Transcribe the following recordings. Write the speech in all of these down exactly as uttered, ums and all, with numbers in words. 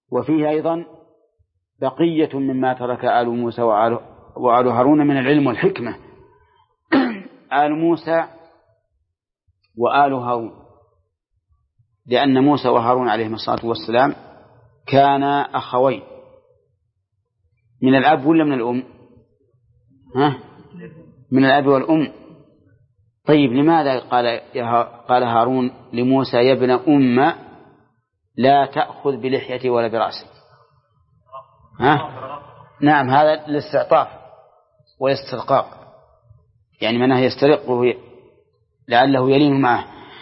وفيه أيضا بقية مما ترك آل موسى وآل, وآل هارون من العلم والحكمة. آل موسى وآل هارون، لأن موسى وهارون عليهم الصلاة والسلام كانا أخوين من الأب ولا من الأم؟ ها؟ من الأب والأم. طيب لماذا قال قال هارون لموسى يا ابن أم لا تأخذ بلحيتي ولا برأسي؟ ها؟ نعم، هذا الاستعطاف والاسترقاق، يعني منه يسترقه لعله يلين معه.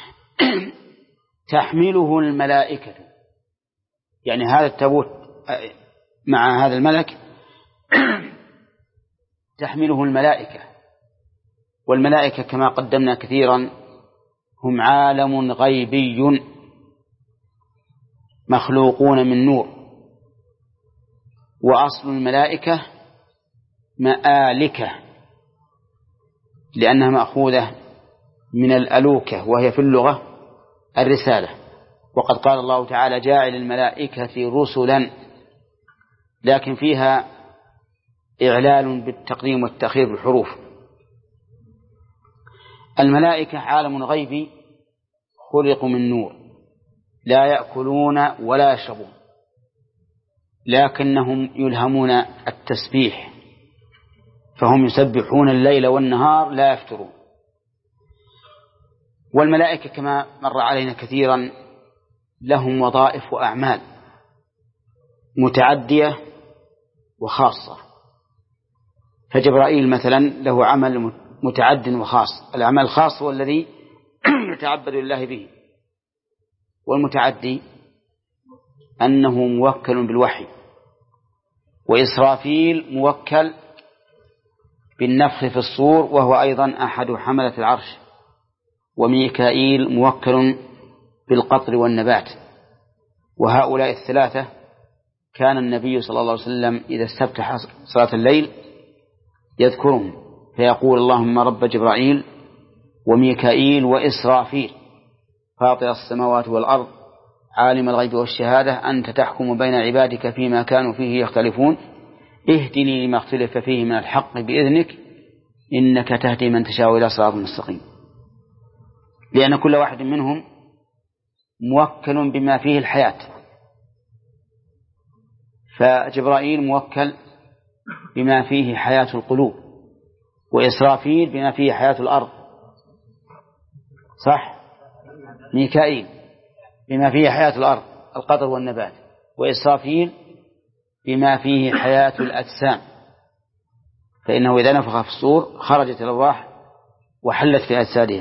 تحمله الملائكة، يعني هذا التابوت مع هذا الملك تحمله الملائكة، والملائكة كما قدمنا كثيرا هم عالم غيبي مخلوقون من نور، وأصل الملائكة مآلكة لأنها مأخوذة من الألوكة وهي في اللغة الرسالة. وقد قال الله تعالى جاعل الملائكة رسلا، لكن فيها إعلال بالتقديم والتأخير بالحروف. الملائكة عالم غيبي خلقوا من نور، لا يأكلون ولا يشربون، لكنهم يلهمون التسبيح، فهم يسبحون الليل والنهار لا يفترون. والملائكة كما مر علينا كثيرا لهم وظائف وأعمال متعدية وخاصة. فجبرائيل مثلا له عمل متعد وخاص، العمل الخاص هو الذي يتعبد لله به، والمتعدي أنه موكل بالوحي. وإسرافيل موكل بالنفخ في الصور وهو أيضا أحد حملة العرش. وميكائيل موكل بالقطر والنبات. وهؤلاء الثلاثة كان النبي صلى الله عليه وسلم إذا استفتح صلاة الليل يذكرهم فيقول اللهم رب جبرائيل وميكائيل وإسرافيل فاطر السماوات والأرض عالم الغيب والشهادة أنت تحكم بين عبادك فيما كانوا فيه يختلفون اهدني لما اختلف فيه من الحق بإذنك إنك تهدي من تشاء إلى صراط مستقيم. لأن كل واحد منهم موكل بما فيه الحياة. فجبرائيل موكل بما فيه حياة القلوب، وإسرافيل بما فيه حياة الأرض، صح؟ ميكائيل بما فيه حياة الأرض القطر والنبات، وإسرافيل بما فيه حياة الأجسام، فإنه إذا نفخ في الصور خرجت الأرواح وحلت في أجسادهم.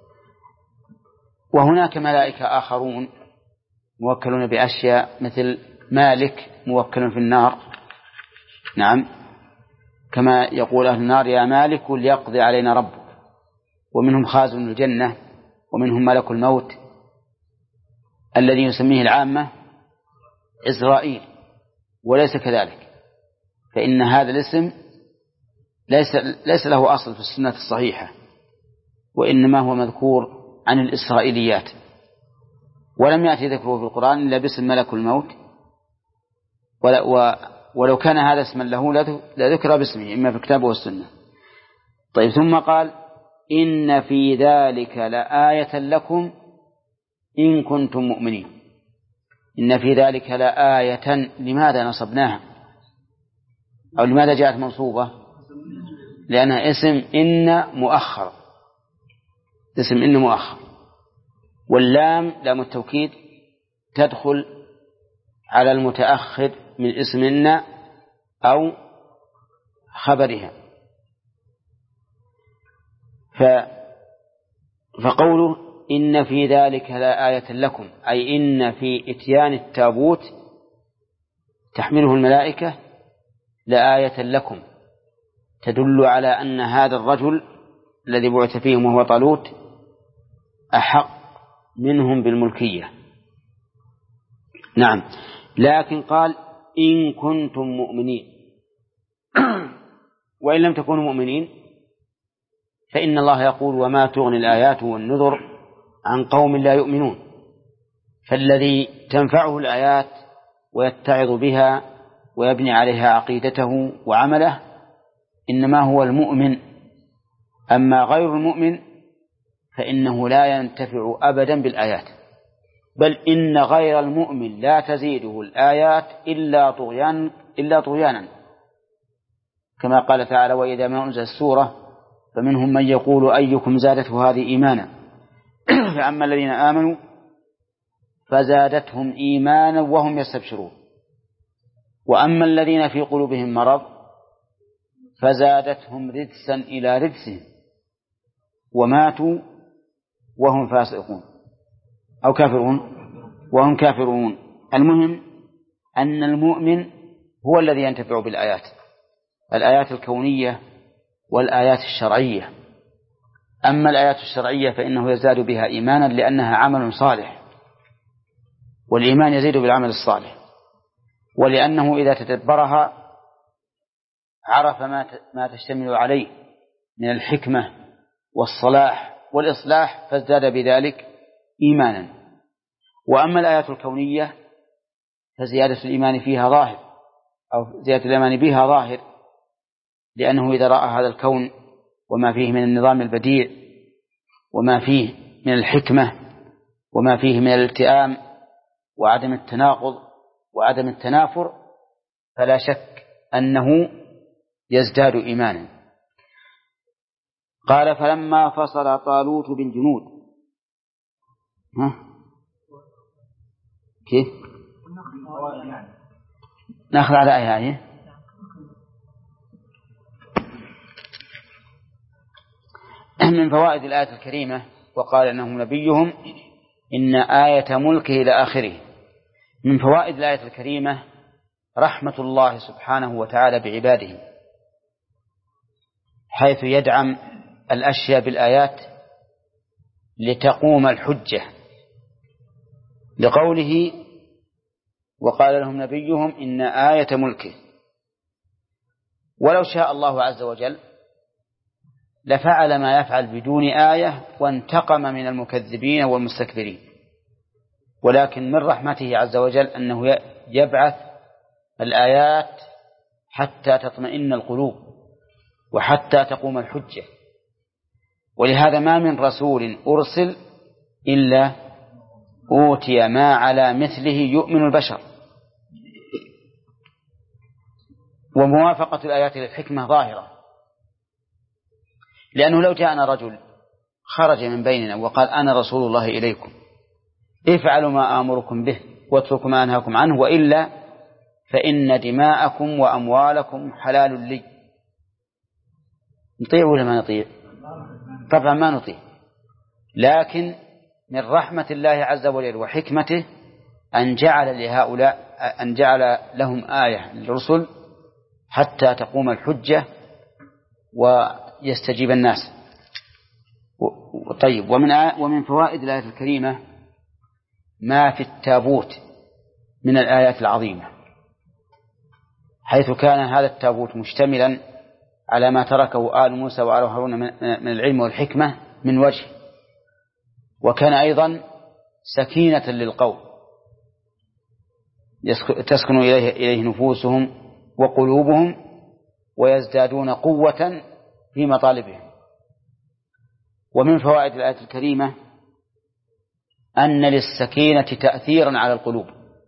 وهناك ملائكة آخرون موكلون بأشياء مثل مالك موكل في النار، نعم، كما يقول أهل النار يا مالك ليقضي علينا ربك. ومنهم خازن الجنة، ومنهم ملك الموت الذي يسميه العامة إزرائيل، وليس كذلك، فإن هذا الاسم ليس, ليس له أصل في السنة الصحيحة، وإنما هو مذكور عن الإسرائيليات، ولم يأتي ذكره في القرآن إلا باسم ملك الموت، ولو كان هذا اسما له لذكر باسمه إما في الكتاب والسنة. طيب، ثم قال إن في ذلك لآية لكم إن كنتم مؤمنين. إن في ذلك لآية، لماذا نصبناها أو لماذا جاءت منصوبة؟ لأنها اسم إن مؤخر، اسم إن مؤخر، واللام لام التوكيد تدخل على المتأخر من اسم إن أو خبرها. فقوله إن في ذلك لا آية لكم أي إن في إتيان التابوت تحمله الملائكة لآية لكم، تدل على أن هذا الرجل الذي بعث فيهم وهو طالوت أحق منهم بالملكية. نعم، لكن قال إن كنتم مؤمنين وإن لم تكونوا مؤمنين فإن الله يقول وما تغني الآيات والنذر عن قوم لا يؤمنون. فالذي تنفعه الآيات ويتعظ بها ويبني عليها عقيدته وعمله إنما هو المؤمن. أما غير المؤمن فإنه لا ينتفع أبدا بالآيات، بل إن غير المؤمن لا تزيده الآيات إلا طغيان إلا طغيانا، كما قال تعالى: وإذا ما أنزل السورة فمنهم من يقول أيكم زادته هذه إيمانا فأما الذين آمنوا فزادتهم إيمانا وهم يستبشرون، وأما الذين في قلوبهم مرض فزادتهم رجسا إلى رجسهم وماتوا وهم فاسقون أو كافرون وهم كافرون. المهم أن المؤمن هو الذي ينتفع بالآيات، الآيات الكونية والآيات الشرعية. أما الآيات الشرعية فإنه يزداد بها إيمانا لأنها عمل صالح، والإيمان يزيد بالعمل الصالح، ولأنه إذا تدبرها عرف ما تشتمل عليه من الحكمة والصلاح والإصلاح فازداد بذلك إيمانا. وأما الآيات الكونية فزيادة الإيمان فيها ظاهر، أو زيادة الإيمان بها ظاهر، لأنه إذا رأى هذا الكون وما فيه من النظام البديع وما فيه من الحكمة وما فيه من الالتئام وعدم التناقض وعدم التنافر فلا شك أنه يزداد إيمانا. قال: فلما فصل طالوت بالجنود. ها؟ كيف؟ نأخذ على آية آية. من فوائد الآية الكريمة: وقال إنهم نبيهم إن آية ملكه إلى آخره. من فوائد الآية الكريمة رحمة الله سبحانه وتعالى بعباده، حيث يدعم الأشياء بالآيات لتقوم الحجة، لقوله: وقال لهم نبيهم إن آية ملكه. ولو شاء الله عز وجل لفعل ما يفعل بدون آية وانتقم من المكذبين والمستكبرين، ولكن من رحمته عز وجل أنه يبعث الآيات حتى تطمئن القلوب وحتى تقوم الحجة. ولهذا ما من رسول أرسل إلا أوتي ما على مثله يؤمن البشر. وموافقة الآيات للحكمة ظاهرة، لأنه لو جاءنا رجل خرج من بيننا وقال: أنا رسول الله إليكم افعلوا ما آمركم به واتركوا ما أنهاكم عنه، وإلا فإن دماءكم وأموالكم حلال لي، نطيع ولا ما نطيع؟ طبعا ما نطيع. لكن من رحمة الله عز وجل وحكمته أن جعل لهؤلاء أن جعل لهم آية للرسل حتى تقوم الحجة ويستجيب الناس. طيب، ومن ومن فوائد الآية الكريمة ما في التابوت من الآيات العظيمة، حيث كان هذا التابوت مشتملا على ما تركه آل موسى وآل هارون من العلم والحكمة من وجه، وكان أيضا سكينة للقوم تسكن إليه, إليه نفوسهم وقلوبهم ويزدادون قوة في مطالبهم. ومن فوائد الآية الكريمة أن للسكينة تأثيرا على القلوب،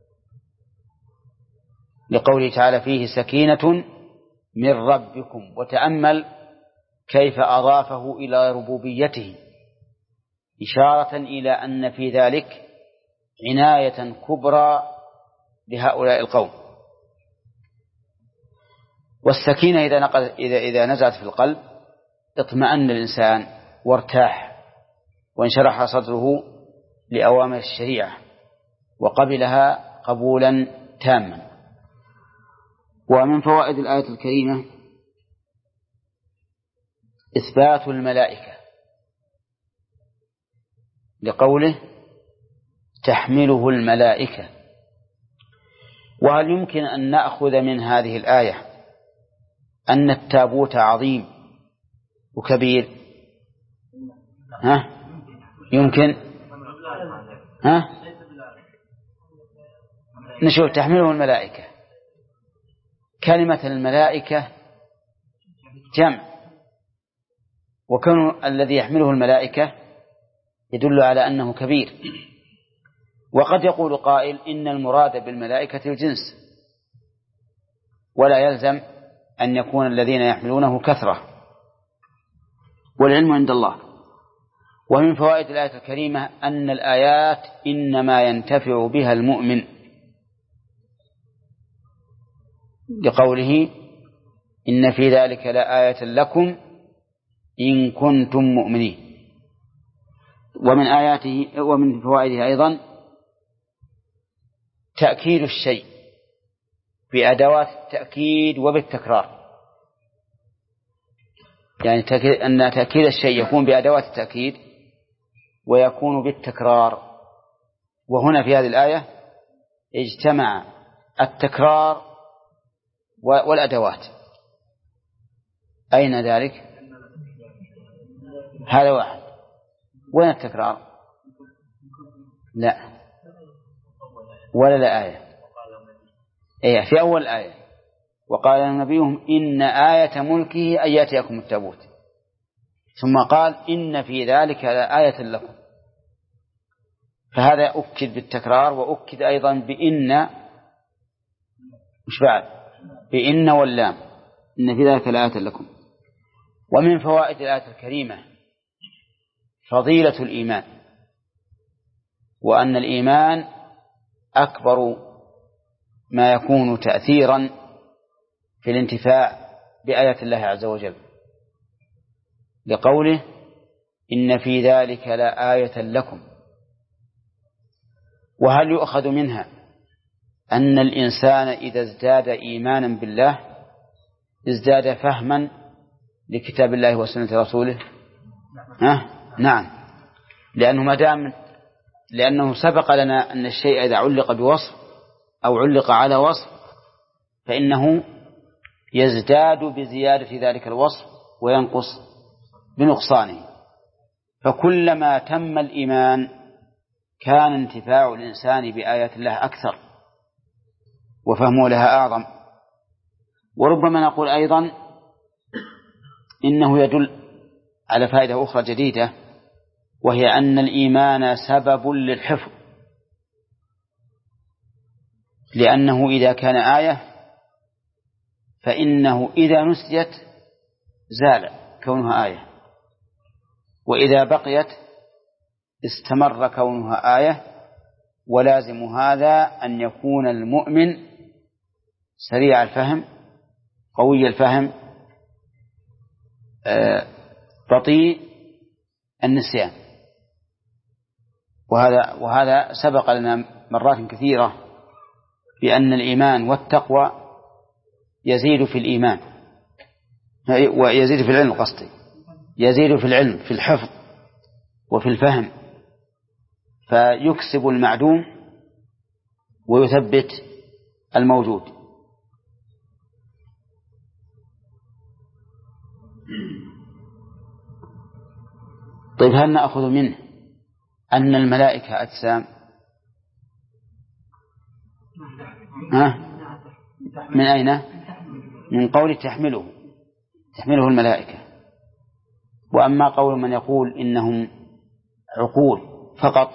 لقوله تعالى: فيه سكينة من ربكم. وتأمل كيف أضافه إلى ربوبيته، إشارة إلى أن في ذلك عناية كبرى لهؤلاء القوم. والسكينة إذا, نقل إذا, إذا نزلت في القلب اطمأن الإنسان وارتاح وانشرح صدره لأوامر الشريعة وقبلها قبولا تاما. ومن فوائد الآية الكريمة إثبات الملائكة، لقوله: تحمله الملائكة. وهل يمكن أن نأخذ من هذه الآية أن التابوت عظيم وكبير؟ ها؟ يمكن؟ ها؟ نشوف تحمله الملائكة. كلمة الملائكة جمع، وكون الذي يحمله الملائكة يدل على أنه كبير. وقد يقول قائل إن المراد بالملائكة الجنس، ولا يلزم أن يكون الذين يحملونه كثرة، والعلم عند الله. ومن فوائد الآية الكريمة أن الآيات إنما ينتفع بها المؤمن، لقوله إن في ذلك لآية لكم إن كنتم مؤمنين. ومن آياته ومن فوائده أيضا تأكيد الشيء بأدوات التأكيد وبالتكرار، يعني أن تأكيد الشيء يكون بأدوات التأكيد ويكون بالتكرار. وهنا في هذه الآية اجتمع التكرار والأدوات. أين ذلك؟ هذا واحد. وين التكرار؟ لا، ولا لا آية. إيه في أول الآية وقال نبيهم إن آية ملكه أن يأتيكم التابوت، ثم قال إن في ذلك لآية لكم. فهذا أكد بالتكرار، وأكد أيضا بإن، مش بعد بإن واللام، إن في ذلك لآية لكم. ومن فوائد الآية الكريمة فضيلة الإيمان، وأن الإيمان أكبر ما يكون تأثيرا في الانتفاع بآيات الله عز وجل، لقوله إن في ذلك لآية لكم. وهل يؤخذ منها أن الإنسان إذا ازداد إيمانا بالله ازداد فهما لكتاب الله وسنة رسوله؟ ها؟ نعم، لأنه ما دام لأنه سبق لنا أن الشيء إذا علق بوصف أو علق على وصف فإنه يزداد بزيادة ذلك الوصف وينقص بنقصانه. فكلما تم الإيمان كان انتفاع الإنسان بآيات الله أكثر وفهمه لها أعظم. وربما نقول أيضا إنه يدل على فائدة أخرى جديدة، وهي أن الإيمان سبب للحفظ، لأنه إذا كان آية فإنه إذا نسيت زال كونها آية، وإذا بقيت استمر كونها آية. ولازم هذا أن يكون المؤمن سريع الفهم قوي الفهم بطيء النسيان. وهذا وهذا سبق لنا مرات كثيرة بأن الإيمان والتقوى يزيد في الإيمان ويزيد في العلم، قصدي يزيد في العلم في الحفظ وفي الفهم، فيكسب المعدوم ويثبت الموجود. طيب، هل نأخذ منه أن الملائكة أجسام؟ ها؟ من أين؟ من قول تحمله تحمله الملائكة. وأما قول من يقول إنهم عقول فقط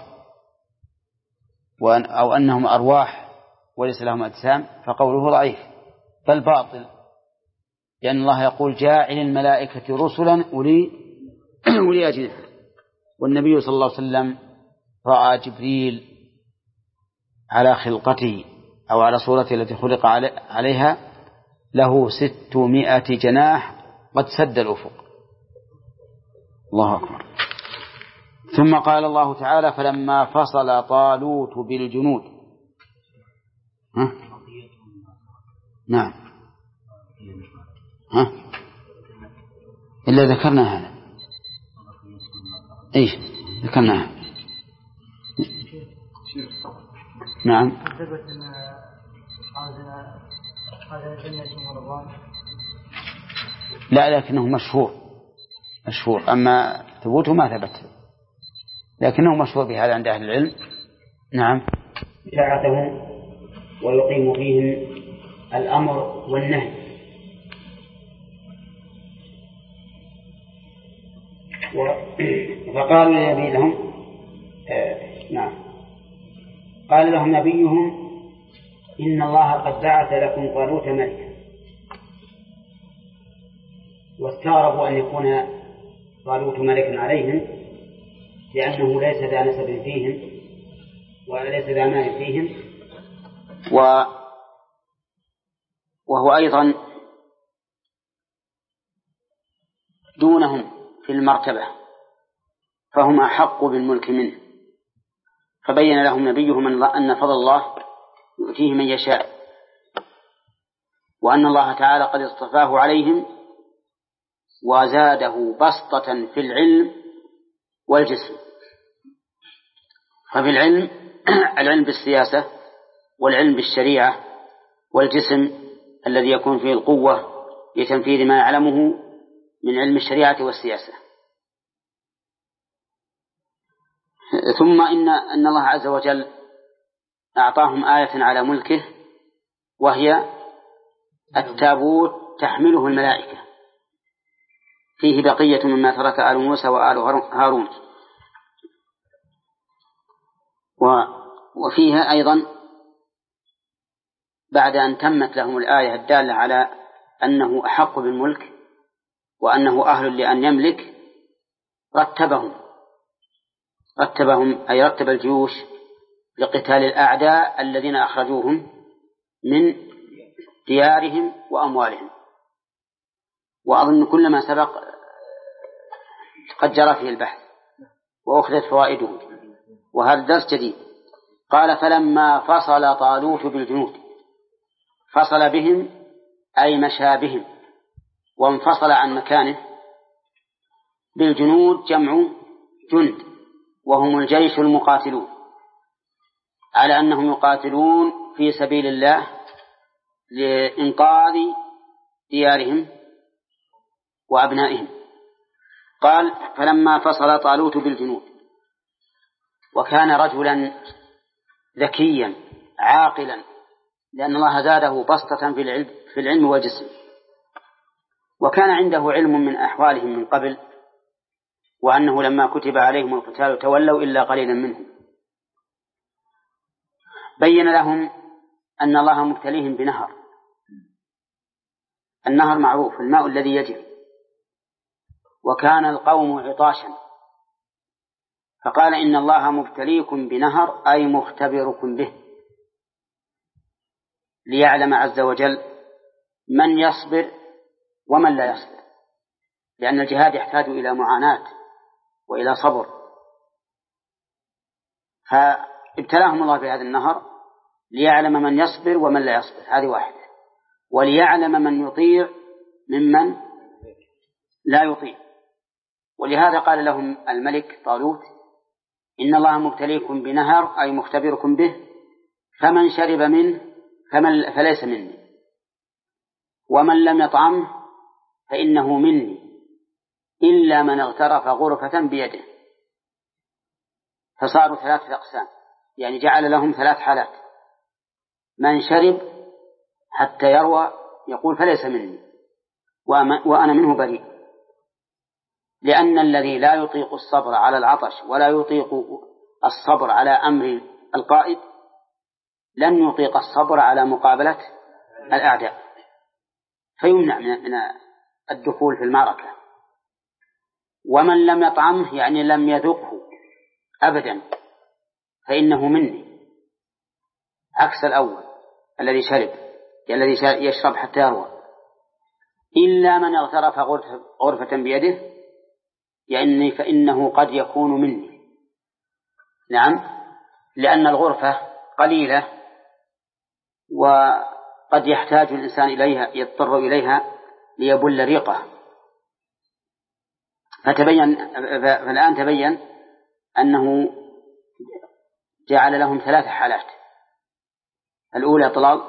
أو أنهم أرواح وليس لهم أجسام فقوله ضعيف بل باطل، لأن الله يقول جاعل الملائكة رسلا أولي أولي أجنحة، والنبي صلى الله عليه وسلم رأى جبريل على خلقته أو على صورته التي خلق عليها له ستمائة جناح قد سد الأفق. الله أكبر. ثم قال الله تعالى فلما فصل طالوت بالجنود. ها؟ نعم. ها؟ إلا ذكرنا هذا. إيش ذكرناها؟ نعم. لا، لكنه مشهور مشهور أما ثبوته ما ثبت، لكنه مشهور بهذا عند أهل العلم. نعم. شاعته ويقيم فيهم الأمر والنهي. فقال النبي لهم آه نعم قال لهم نبيهم إن الله قد بعث لكم طالوت ملكا، واستغربوا أن يكون طالوت ملكا عليهم لأنه ليس ذا نسب فيهم وليس ذا مال فيهم، و وهو أيضا دونهم في المرتبة، فهم أحق بالملك منه. فبين لهم نبيهم أن فضل الله يؤتيه من يشاء، وأن الله تعالى قد اصطفاه عليهم وزاده بسطة في العلم والجسم. ففي العلم العلم بالسياسة والعلم بالشريعة، والجسم الذي يكون فيه القوة لتنفيذ ما يعلمه من علم الشريعة والسياسة. ثم إن أن الله عز وجل أعطاهم آية على ملكه، وهي التابوت تحمله الملائكة فيه بقية مما ترك آل موسى وآل هارون. وفيها أيضا بعد أن تمت لهم الآية الدالة على أنه أحق بالملك وأنه أهل لأن يملك، رتبهم رتبهم أي رتب الجيوش لقتال الأعداء الذين أخرجوهم من ديارهم وأموالهم. وأظن كل ما سبق قد جرى فيه البحث وأخذت فوائده، وهذا درس جديد. قال فلما فصل طالوت بالجنود، فصل بهم أي مشى بهم وانفصل عن مكانه. بالجنود جمع جند، وهم الجيش المقاتلون، على أنهم يقاتلون في سبيل الله لإنقاذ ديارهم وأبنائهم. قال فلما فصل طالوت بالجنود، وكان رجلا ذكيا عاقلا، لأن الله زاده بسطة في العلم, في العلم والجسم، وكان عنده علم من أحوالهم من قبل، وأنه لما كتب عليهم القتال تولوا إلا قليلا منهم. بين لهم أن الله مبتليهم بنهر، النهر معروف الماء الذي يجري، وكان القوم عطاشا، فقال إن الله مبتليكم بنهر أي مختبركم به، ليعلم عز وجل من يصبر ومن لا يصبر، لأن الجهاد يحتاج إلى معاناة وإلى صبر. فابتلاهم الله بهذا النهر ليعلم من يصبر ومن لا يصبر، هذه واحدة، وليعلم من يطيع ممن لا يطيع. ولهذا قال لهم الملك طالوت إن الله مبتليكم بنهر أي مختبركم به، فمن شرب منه فمن فليس مني، ومن لم يطعمه فإنه مني إلا من اغترف غرفة بيده. فصاروا ثلاثة أقسام، يعني جعل لهم ثلاث حالات: من شرب حتى يروى يقول فليس مني وأنا منه بريء، لأن الذي لا يطيق الصبر على العطش ولا يطيق الصبر على أمر القائد لن يطيق الصبر على مقابلة الأعداء، فيمنع من الدخول في المعركة. ومن لم يطعمه يعني لم يذقه أبدا فإنه مني، عكس الأول الذي شرب الذي يشرب حتى يروى. إلا من اغترف غرفة بيده يعني فإنه قد يكون مني. نعم، لأن الغرفة قليلة وقد يحتاج الإنسان إليها، يضطر إليها ليبل ريقه. فتبين فالآن تبين أنه جعل لهم ثلاث حالات. الأولى طلال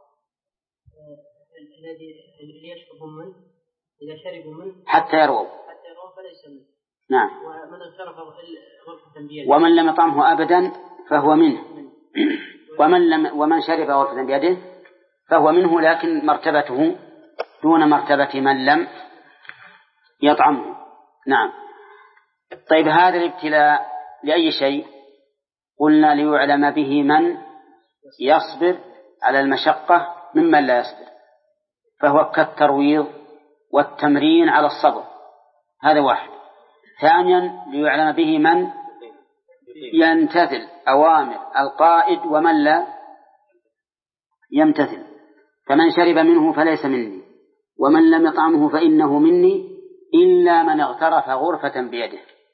الذي يشرب منه إذا شربوا منه حتى يرووا حتى يرووا فليس منه. نعم. ومن اغترف غرفة بيده ومن لم يطعمه أبدا فهو منه. ومن, لم ومن شرب غرفة بيده فهو منه، لكن مرتبته دون مرتبة من لم يطعمه. نعم. طيب هذا الابتلاء لأي شيء؟ قلنا ليعلم به من يصبر على المشقة ممن لا يصبر، فهو كالترويض والتمرين على الصبر، هذا واحد. ثانيا ليعلم به من يمتثل أوامر القائد ومن لا يمتثل، فمن شرب منه فليس مني ومن لم يطعمه فإنه مني إلا من اغترف غرفة بيده.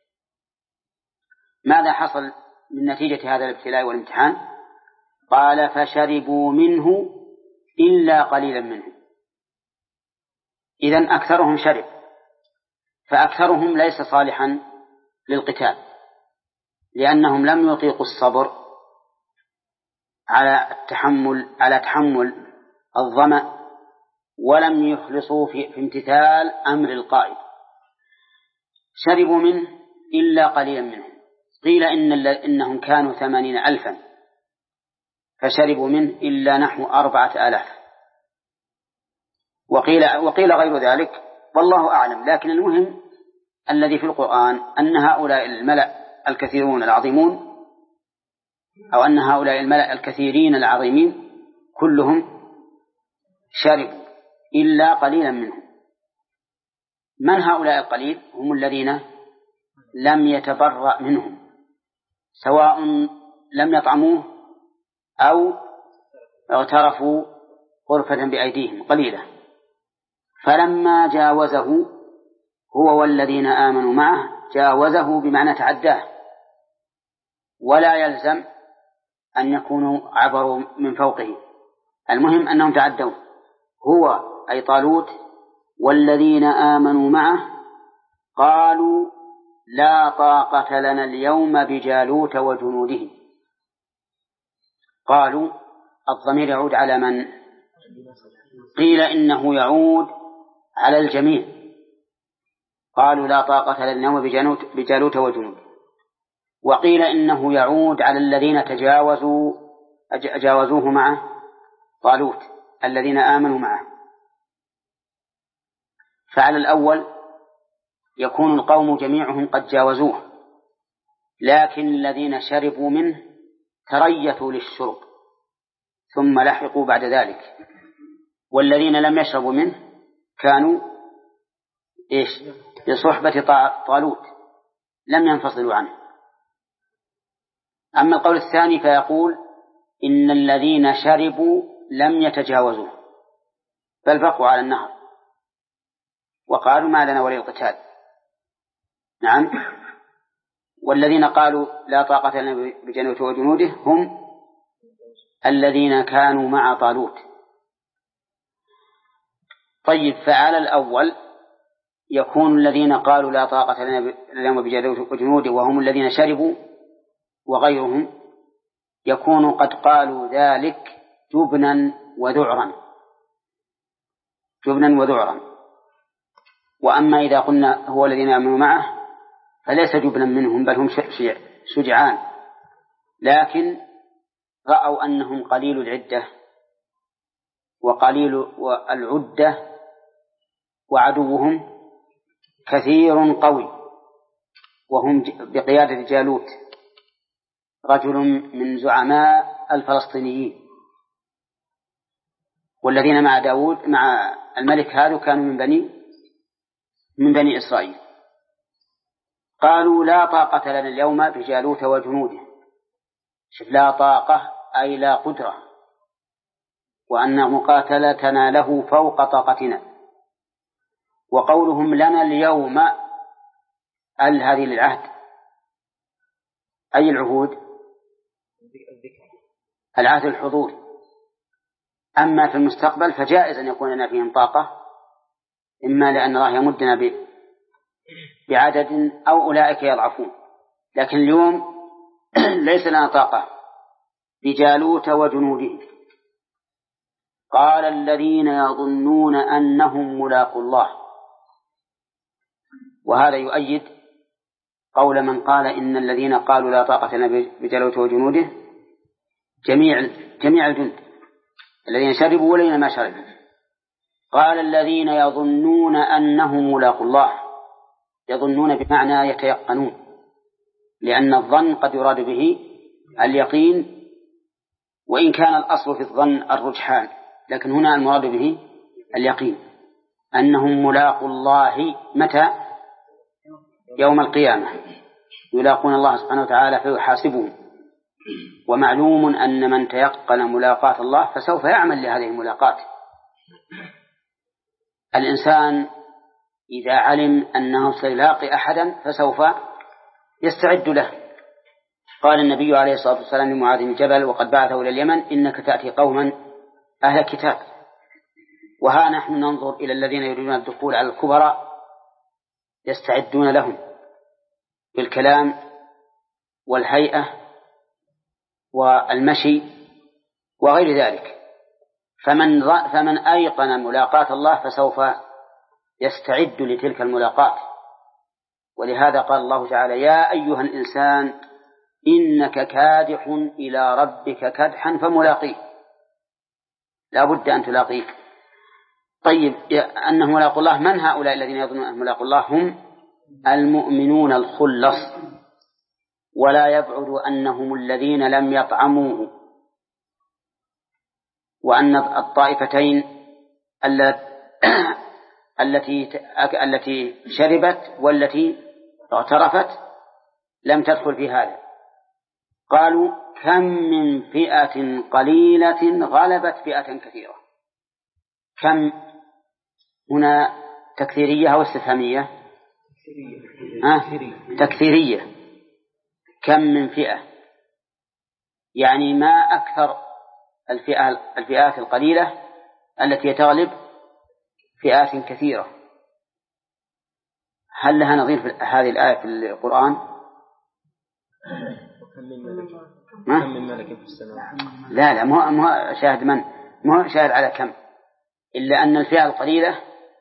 ماذا حصل من نتيجة هذا الابتلاء والامتحان؟ قال فشربوا منه إلا قليلا منهم. إذن أكثرهم شرب، فأكثرهم ليس صالحا للقتال، لأنهم لم يطيقوا الصبر على التحمل على تحمل الظمأ، ولم يخلصوا في, في امتثال أمر القائد. شربوا منه إلا قليلا منهم. قيل إن إنهم كانوا ثمانين ألفا فشربوا منه إلا نحو أربعة آلاف، وقيل, وقيل غير ذلك والله أعلم. لكن المهم الذي في القرآن أن هؤلاء الملأ الكثيرون العظيمون، أو أن هؤلاء الملأ الكثيرين العظيمين كلهم شربوا إلا قليلا منهم. من هؤلاء القليل؟ هم الذين لم يتبرأ منهم، سواء لم يطعموه أو اغترفوا غرفة بأيديهم قليلة. فلما جاوزه هو والذين آمنوا معه، جاوزه بمعنى تعداه، ولا يلزم أن يكونوا عبروا من فوقه، المهم أنهم تعدوا. هو أي طالوت والذين آمنوا معه قالوا لا طاقة لنا اليوم بجالوت وجنوده. قالوا الضمير يعود على من؟ قيل إنه يعود على الجميع. قالوا لا طاقة لنا اليوم بجالوت وجنوده. وقيل إنه يعود على الذين تجاوزوا جاوزوه معه طالوت الذين آمنوا معه. فعلى الأول يكون القوم جميعهم قد جاوزوه، لكن الذين شربوا منه تريثوا للشرب ثم لحقوا بعد ذلك، والذين لم يشربوا منه كانوا إيش؟ بصحبة طالوت لم ينفصلوا عنه. أما القول الثاني فيقول إن الذين شربوا لم يتجاوزوه بل بقوا على النهر وقالوا ما لنا ولي القتال. نعم. والذين قالوا لا طاقة لنا بجالوت وجنوده هم الذين كانوا مع طالوت. طيب فعلى الأول يكون الذين قالوا لا طاقة لنا بجالوت وجنوده وهم الذين شربوا وغيرهم يكون قد قالوا ذلك جبنا وذعرا جبنا وذعرا. وأما إذا قلنا هو الذين آمنوا معه فليس جبنا منهم بل هم شجعان، لكن رأوا أنهم قليل العدة وقليل العدة وعدوهم كثير قوي، وهم بقيادة جالوت رجل من زعماء الفلسطينيين، والذين مع داود مع الملك هذا كانوا من بني من بني إسرائيل. قالوا لا طاقة لنا اليوم بجالوت وجنوده. شوف، لا طاقة أي لا قدرة، وأن مقاتلتنا له فوق طاقتنا. وقولهم لنا اليوم ال هذه للعهد، أي العهود؟ العهد الحضور. أما في المستقبل فجائز أن يكون لنا فيهم طاقة، إما لأن الله يمدنا بعدد أو أولئك يضعفون، لكن اليوم ليس لنا طاقة بجالوت وجنوده. قال الذين يظنون أنهم ملاقوا الله. وهذا يؤيد قول من قال إن الذين قالوا لا طاقة لنا بجالوت وجنوده جميع جميع الجند الذين شربوا والذين ما شربوا. قال الذين يظنون أنهم ملاقوا الله، يظنون بمعنى يتيقنون، لأن الظن قد يراد به اليقين، وإن كان الأصل في الظن الرجحان، لكن هنا المراد به اليقين، أنهم ملاقوا الله متى؟ يوم القيامة يلاقون الله سبحانه وتعالى فيحاسبهم. ومعلوم أن من تيقن ملاقاة الله فسوف يعمل لهذه الملاقاة. الإنسان إذا علم أنه سيلاقي أحدا فسوف يستعد له. قال النبي عليه الصلاة والسلام لمعاذ بن جبل وقد بعثه إلى اليمن: إنك تأتي قوما أهل كتاب. وها نحن ننظر إلى الذين يريدون الدخول على الكبراء يستعدون لهم بالكلام والهيئة والمشي وغير ذلك. فمن فمن أيقن ملاقاة الله فسوف يستعد لتلك الملاقاة. ولهذا قال الله تعالى: يا أيها الإنسان إنك كادح إلى ربك كدحا فملاقيه، لا بد أن تلاقيه. طيب، أنه ملاقوا الله، من هؤلاء الذين يظنون أن ملاقوا الله؟ هم المؤمنون الخلص، ولا يبعد أنهم الذين لم يطعموه، وأن الطائفتين التي التي شربت والتي اعترفت لم تدخل في هذا. قالوا: كم من فئة قليلة غلبت فئة كثيرة. كم هنا تكثيرية أو استفهامية؟ تكثيرية. كم من فئة يعني ما أكثر الفئة الفئات القليلة التي تغلب فئات كثيرة. هل لها نظير في هذه الآية في القرآن؟ كم من ملك في السماوات. لا لا مو مو شاهد من مو شاهد على كم، إلا أن الفئة القليلة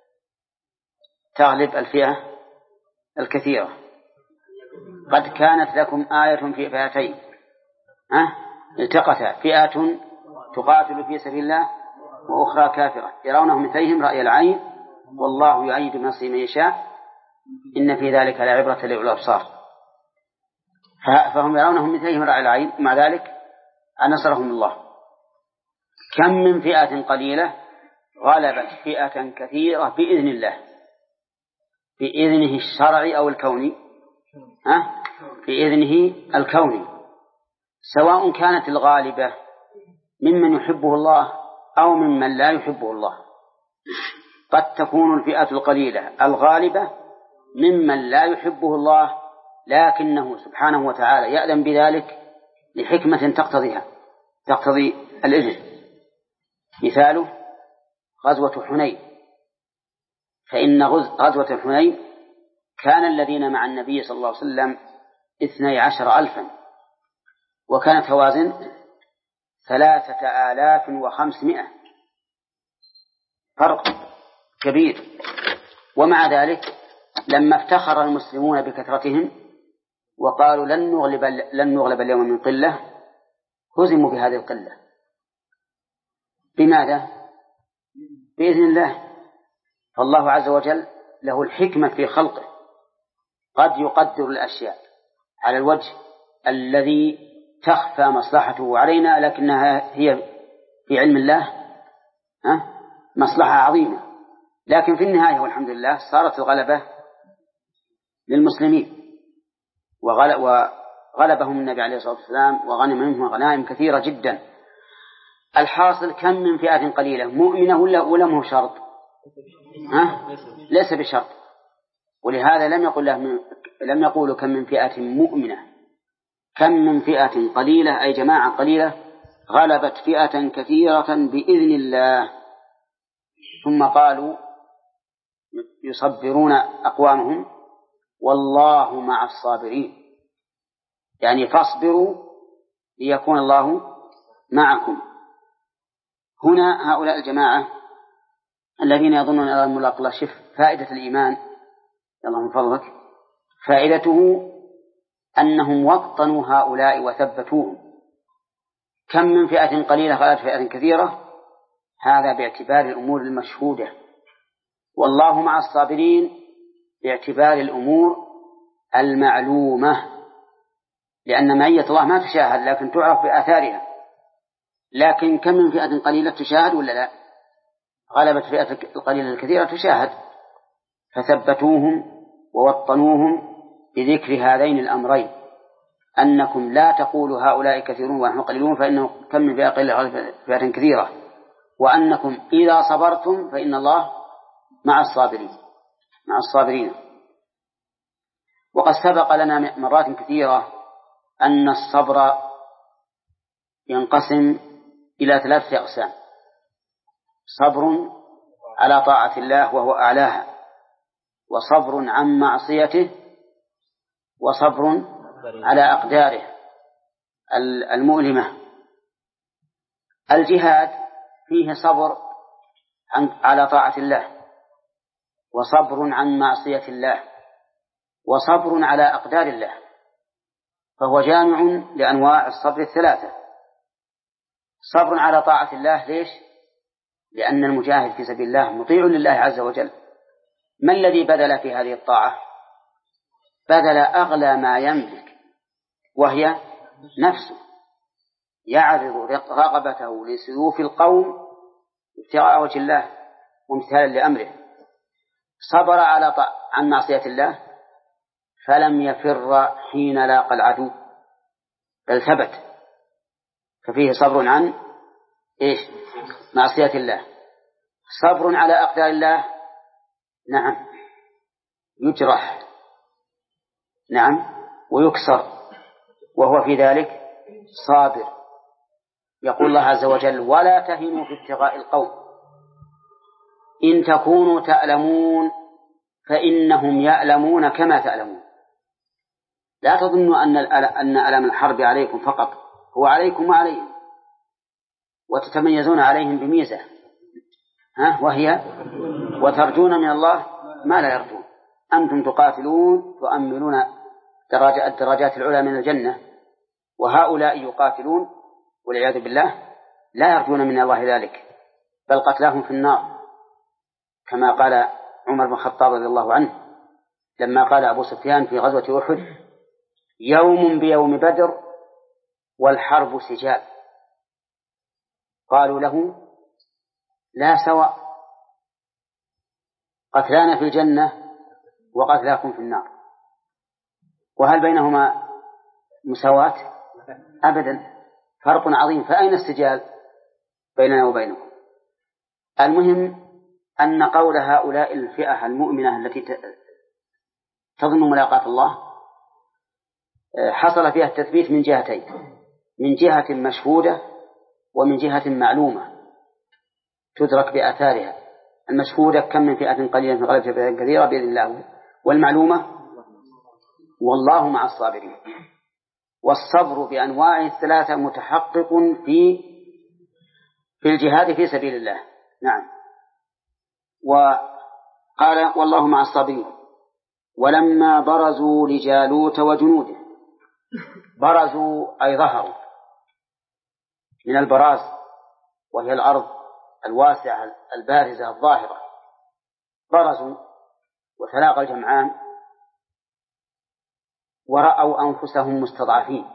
تغلب الفئة الكثيرة. قد كانت لكم آية في فئتين ها التقتا فئة تقاتل في سبيل الله وأخرى كافرة يرونهم مثلهم رأي العين والله يؤيد بنصره من يشاء إن في ذلك لعبرة لأولي الأبصار. فهم يرونهم مثلهم رأي العين، مع ذلك نصرهم الله. كم من فئة قليلة غلبت فئة كثيرة بإذن الله، بإذنه الشرعي أو الكوني، ها؟ بإذنه الكوني، سواء كانت الغالبة ممن يحبه الله أو ممن لا يحبه الله. قد تكون الفئة القليلة الغالبة ممن لا يحبه الله، لكنه سبحانه وتعالى يأذن بذلك لحكمة تقتضيها تقتضي الإذن. مثاله غزوة حنين، فإن غزوة حنين كان الذين مع النبي صلى الله عليه وسلم اثني عشر ألفا، وكانت هوازن ثلاثة آلاف وخمسمائة، فرق كبير. ومع ذلك لما افتخر المسلمون بكثرتهم وقالوا لن نغلب, لن نغلب اليوم من قلة، هزموا بهذه القلة. بماذا؟ بإذن الله. فالله عز وجل له الحكمة في خلقه، قد يقدر الأشياء على الوجه الذي تخفى مصلحته علينا، لكنها هي في علم الله مصلحة عظيمة. لكن في النهاية والحمد لله صارت الغلبة للمسلمين، وغلبهم النبي عليه الصلاة والسلام وغنم منهم غنائم كثيرة جدا. الحاصل كم من فئة قليلة مؤمنة ولا ولا مو شرط؟ ها؟ ليس بشرط. ولهذا لم يقل له لم يقولوا كم من فئة مؤمنة، كم من فئة قليلة أي جماعة قليلة غلبت فئة كثيرة بإذن الله. ثم قالوا يصبرون أقوامهم والله مع الصابرين، يعني فاصبروا ليكون الله معكم. هنا هؤلاء الجماعة الذين يظنون أن الملاق الله، شف فائدة الإيمان الله من فضلك، فائدته أنهم وطنوا هؤلاء وثبتوهم، كم من فئة قليلة غلبت فئة كثيرة، هذا باعتبار الأمور المشهودة، والله مع الصابرين باعتبار الأمور المعلومة، لأن معية الله ما تشاهد لكن تعرف بآثارها. لكن كم من فئة قليلة تشاهد ولا لا؟ غلبت فئة القليلة الكثيرة تشاهد، فثبتوهم ووطنوهم بذكر هذين الأمرين، أنكم لا تقولوا هؤلاء كثيرون ونحن قليلون، فإنه كم من فئة قليلة غلبت فئة كثيرة، وأنكم إذا صبرتم فإن الله مع الصابرين مع الصابرين. وقد سبق لنا مرات كثيرة أن الصبر ينقسم إلى ثلاثة أقسام: صبر على طاعة الله وهو أعلاها، وصبر عن معصيته، وصبر على أقداره المؤلمة. الجهاد فيه صبر على طاعة الله، وصبر عن معصية الله، وصبر على أقدار الله، فهو جامع لأنواع الصبر الثلاثة. صبر على طاعة الله، ليش؟ لأن المجاهد في سبيل الله مطيع لله عز وجل. ما الذي بذل في هذه الطاعة؟ بذل أغلى ما يملك، وهي نفسه، يعرض رغبته لسيوف القوم ابتغاء وجه الله وامتثالا لأمره. صبر على طاعة عن معصية الله فلم يفر حين لاقى العدو، بل ثبت، ففيه صبر عن إيش؟ معصية الله. صبر على أقدار الله، نعم، يجرح، نعم، ويكسر، وهو في ذلك صابر. يقول الله عز وجل: ولا تهنوا في ابتغاء القوم إن تكونوا تألمون فإنهم يألمون كما تألمون. لا تظنوا أن أن ألم الحرب عليكم فقط، هو عليكم وعليهم، وتتميزون عليهم بميزة، ها وهي وترجون من الله ما لا يرجون. أنتم تقاتلون تؤملون الدرجات العلى من الجنة، وهؤلاء يقاتلون والعياذ بالله لا يرجون من الله ذلك، بل قتلاهم في النار، كما قال عمر بن الخطاب رضي الله عنه لما قال أبو سفيان في غزوة أحد: يوم بيوم بدر والحرب سجال. قالوا له: لا سواء، قتلانا في الجنة وقتلاكم في النار، وهل بينهما مساواة؟ أبدا، فرق عظيم، فأين السجال بيننا وبينهم؟ المهم أن قول هؤلاء الفئة المؤمنة التي تظن ملاقاة الله حصل فيها التثبيت من جهتين: من جهة مشهودة ومن جهة معلومة تدرك بآثارها. المشهودة: كم من فئة قليلة غلبت فئة كثيرة بإذن الله. والمعلومة: والله مع الصابرين. والصبر بأنواعه الثلاثة متحقق في في الجهاد في سبيل الله. نعم. وقال: والله مع الصابرين. ولما برزوا لجالوت وجنوده، برزوا أي ظهروا، من البراز وهي الأرض الواسعة البارزة الظاهرة، برزوا وتلاقى الجمعان ورأوا أنفسهم مستضعفين.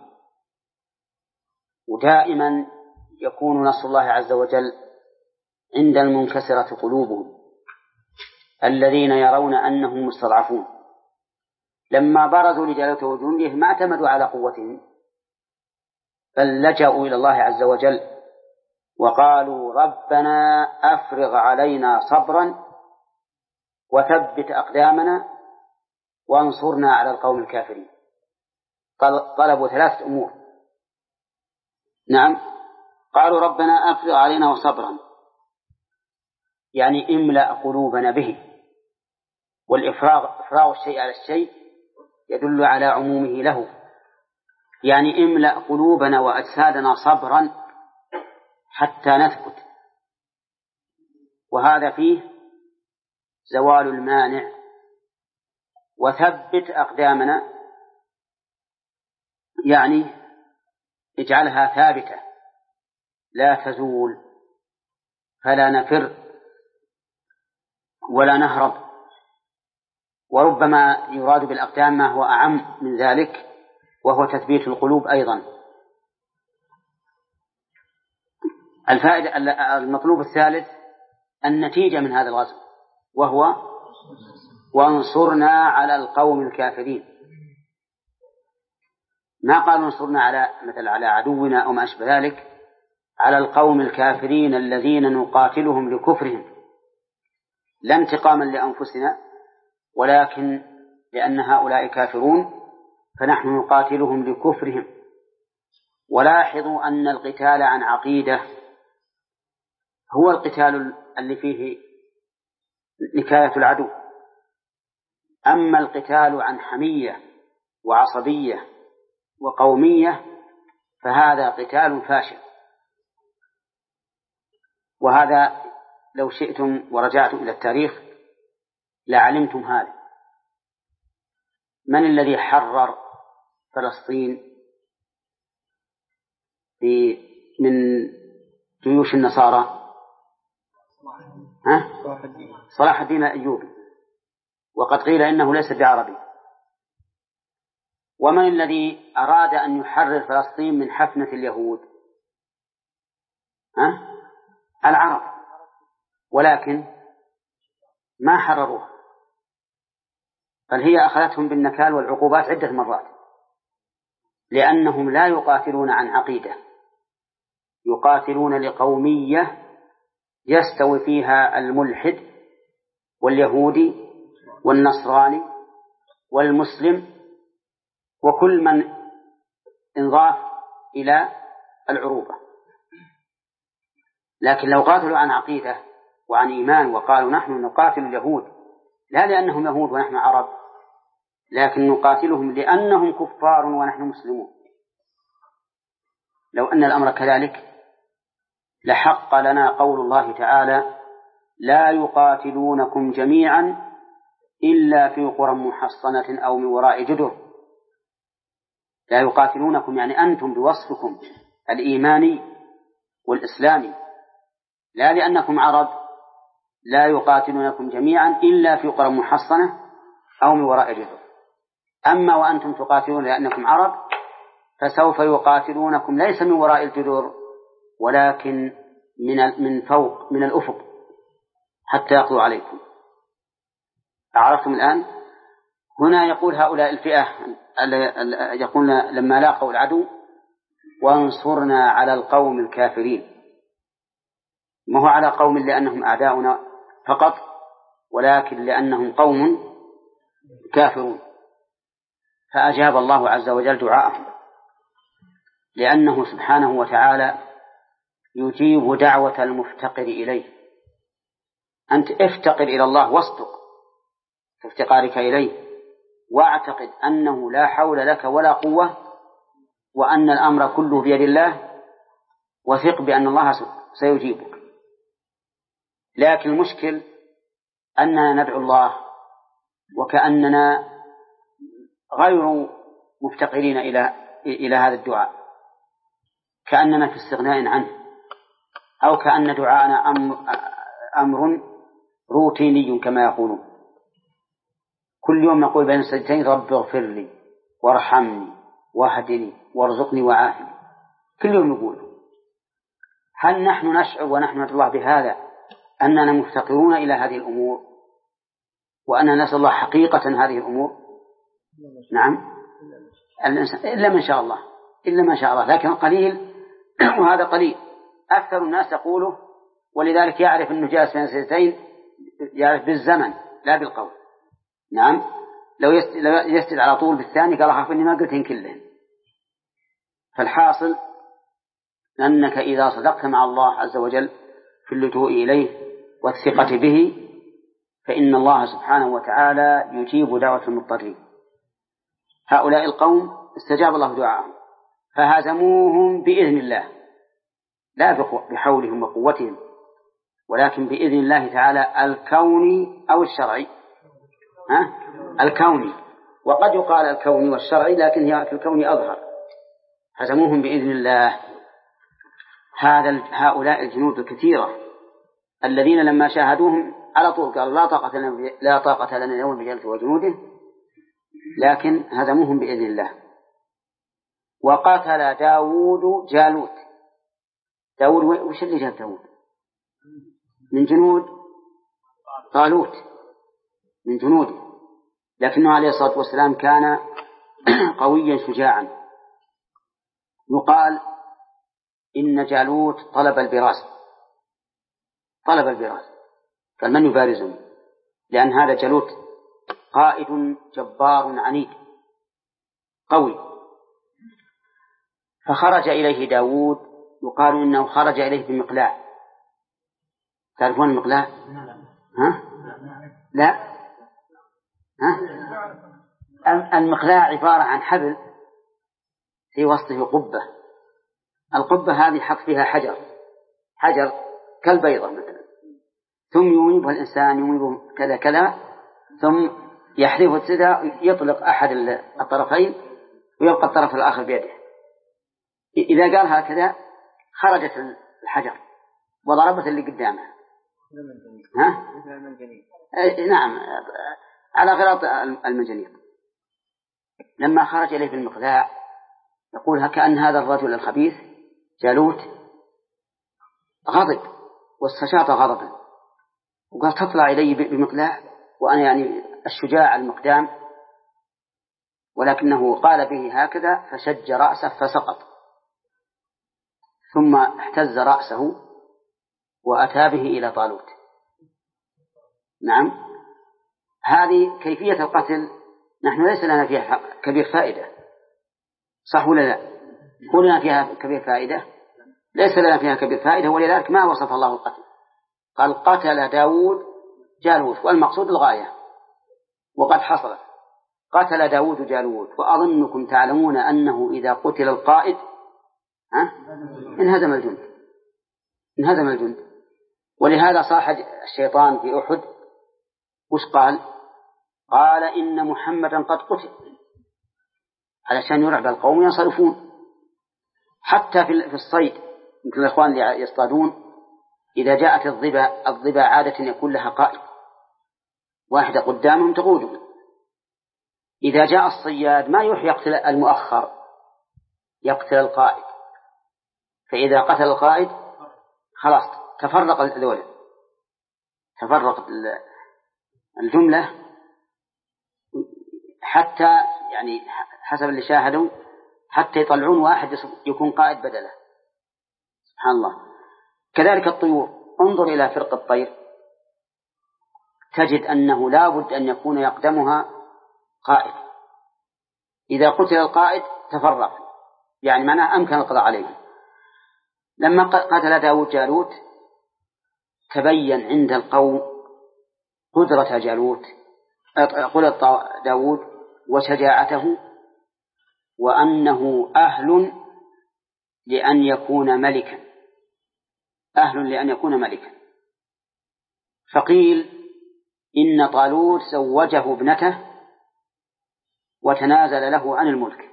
ودائما يكون نصر الله عز وجل عند المنكسرة قلوبهم الذين يرون أنهم مستضعفون. لما برزوا لجالوت وجنوده ما اعتمدوا على قوتهم، بل لجأوا إلى الله عز وجل وقالوا: ربنا أفرغ علينا صبرا وثبت أقدامنا وانصرنا على القوم الكافرين. طلبوا ثلاثة أمور. نعم، قالوا: ربنا أفرغ علينا صبرا، يعني املأ قلوبنا به. والإفراغ إفراغ الشيء على الشيء يدل على عمومه له، يعني املأ قلوبنا وأجسادنا صبرا حتى نثبت، وهذا فيه زوال المانع. وثبت أقدامنا يعني اجعلها ثابتة لا تزول، فلا نفر ولا نهرب. وربما يراد بالأقدام ما هو أعم من ذلك، وهو تثبيت القلوب أيضا. الفائدة المطلوب الثالث النتيجة من هذا الغزو، وهو وانصرنا على القوم الكافرين. ما قالوا انصرنا على مثل على عدونا أو ما أشبه ذلك، على القوم الكافرين الذين نقاتلهم لكفرهم، لا انتقاما لأنفسنا ولكن لأن هؤلاء كافرون فنحن نقاتلهم لكفرهم. ولاحظوا أن القتال عن عقيدة هو القتال اللي فيه نكاية العدو، أما القتال عن حمية وعصبية وقومية فهذا قتال فاشل. وهذا لو شئتم ورجعتم إلى التاريخ لعلمتم هذا. من الذي حرر فلسطين في من جيوش النصارى؟ ها؟ صلاح الدين الأيوبي، وقد قيل إنه ليس بعربي. ومن الذي أراد أن يحرر فلسطين من حفنة اليهود؟ ها؟ العرب، ولكن ما حرروها، بل هي أخذتهم بالنكال والعقوبات عدة مرات، لأنهم لا يقاتلون عن عقيدة، يقاتلون لقومية يستوي فيها الملحد واليهودي والنصراني والمسلم وكل من انضاف إلى العروبة. لكن لو قاتلوا عن عقيدة وعن إيمان وقالوا نحن نقاتل اليهود لا لأنهم يهود ونحن عرب، لكن نقاتلهم لأنهم كفار ونحن مسلمون، لو أن الأمر كذلك لحق لنا قول الله تعالى لا يقاتلونكم جميعا إلا في قرى محصنة أو من وراء جدر. لا يقاتلونكم يعني أنتم بوصفكم الإيماني والإسلامي، لا لأنكم عرب، لا يقاتلونكم جميعا إلا في قرى محصنة أو من وراء جدر. أما وأنتم تقاتلون لأنكم عرب فسوف يقاتلونكم ليس من وراء الجدر ولكن من من فوق من الأفق حتى يقضوا عليكم. أعرفتم الآن؟ هنا يقول هؤلاء الفئة يقولون لما لاقوا العدو وانصرنا على القوم الكافرين، ما هو على قوم لأنهم أعداؤنا فقط، ولكن لأنهم قوم كافرون. فأجاب الله عز وجل دعاءهم، لأنه سبحانه وتعالى يجيب دعوة المفتقر إليه. أنت افتقر إلى الله واصدق في افتقارك إليه، واعتقد أنه لا حول لك ولا قوة، وأن الأمر كله بيد الله، وثق بأن الله سيجيبك. لكن المشكل أننا ندعو الله وكأننا غير مفتقرين إلى إلى هذا الدعاء، كأننا في استغناء عنه، أو كأن دعاءنا أمر, أمر روتيني كما يقولون. كل يوم نقول بين السجدتين رب اغفر لي وارحمني واهدني وارزقني وعافني، كل يوم نقول. هل نحن نشعر ونحن ندعو الله بهذا أننا مفتقرون إلى هذه الأمور وأننا نسأل الله حقيقة هذه الأمور؟ نعم، إلا من شاء الله، إلا ما شاء الله، لكن قليل وهذا قليل. أكثر الناس يقوله، ولذلك يعرف أنه جالس بين السجدتين يعرف بالزمن لا بالقول. نعم، لو يسجد على طول بالثاني قال أخاف إني ما قلتهن كلهن. فالحاصل أنك إذا صدقت مع الله عز وجل في اللجوء إليه والثقة به فإن الله سبحانه وتعالى يجيب دعوة المضطرين. هؤلاء القوم استجاب الله دعاءهم فهزموهم بإذن الله، لا بحولهم وقوتهم، ولكن بإذن الله تعالى الكوني أو الشرعي. ها؟ الكوني، وقد يقال الكوني والشرعي، لكن هي في الكوني أظهر. هزموهم بإذن الله. هذا هؤلاء الجنود الكثيرة الذين لما شاهدوهم على طول قالوا لا طاقة لنا لا طاقة لنا اليوم بجالوت وجنوده، لكن هزموهم بإذن الله. وقتل داود جالوت. داود وش اللي جاب داود؟ من جنود طالوت، من جنوده، لكنه عليه الصلاة والسلام كان قويا شجاعا. يقال إن جالوت طلب البراس، طلب البراس، قال من يبارزني؟ لأن هذا جالوت قائد جبار عنيد قوي. فخرج إليه داود، يقال إنه خرج إليه بمقلاع. تعرفون المقلاع؟ ها؟ لا؟ ها؟ المقلاع عبارة عن حبل في وسطه قبة. القبة هذه حط فيها حجر، حجر كالبيضة مثلا، ثم يميبه الإنسان، يميبه كذا كذا، ثم يحذفه السدى، يطلق أحد الطرفين ويبقى الطرف الآخر بيده. إذا قال هكذا خرجت الحجر وضربت اللي قدامه. ها؟ نعم، على غراط المنجنيق. لما خرج إليه بالمقلاع يقول كأن هذا الرجل الخبيث جالوت غضب واستشاط غضبا، وقال تطلع إلي بمقلاع وأنا يعني الشجاع المقدام، ولكنه قال به هكذا فشج رأسه فسقط، ثم احتز رأسه وأتى به إلى طالوت. نعم، هذه كيفية القتل. نحن ليس لنا فيها كبير فائدة، صح ولا لا؟ هو لنا فيها كبير فائدة؟ ليس لنا فيها كبير فائدة، ولذلك ما وصف الله القتل، قال قتل داود جالوت، والمقصود الغاية، وقد حصل. قتل داود جالوت، وأظنكم تعلمون أنه إذا قتل القائد ها؟ انهزم الجند، انهزم الجند. ولهذا صاح الشيطان في أحد، وش قال؟ قال إن محمدا قد قتل، علشان يرعب القوم ينصرفون. حتى في الصيد مثل الإخوان اللي يصطادون، إذا جاءت الضبا، الضبا عادة يكون لها قائد، واحدة قدامهم تقودهم. إذا جاء الصياد ما يروح يقتل المؤخر، يقتل القائد، فإذا قتل القائد خلاص تفرق الذول، تفرق الجملة، حتى يعني حسب اللي شاهدوا حتى يطلعون واحد يكون قائد بدله. سبحان الله. كذلك الطيور، انظر إلى فرق الطير تجد أنه لا بد أن يكون يقدمها قائد. إذا قتل القائد تفرق، يعني معناه أمكن القضاء عليه. لما قتل داود جالوت تبين عند القوم قدرة جالوت، قدرة داود وشجاعته، وأنه أهل لأن يكون ملكا، أهل لأن يكون ملكا. فقيل إن طالوت زوجه ابنته وتنازل له عن الملك،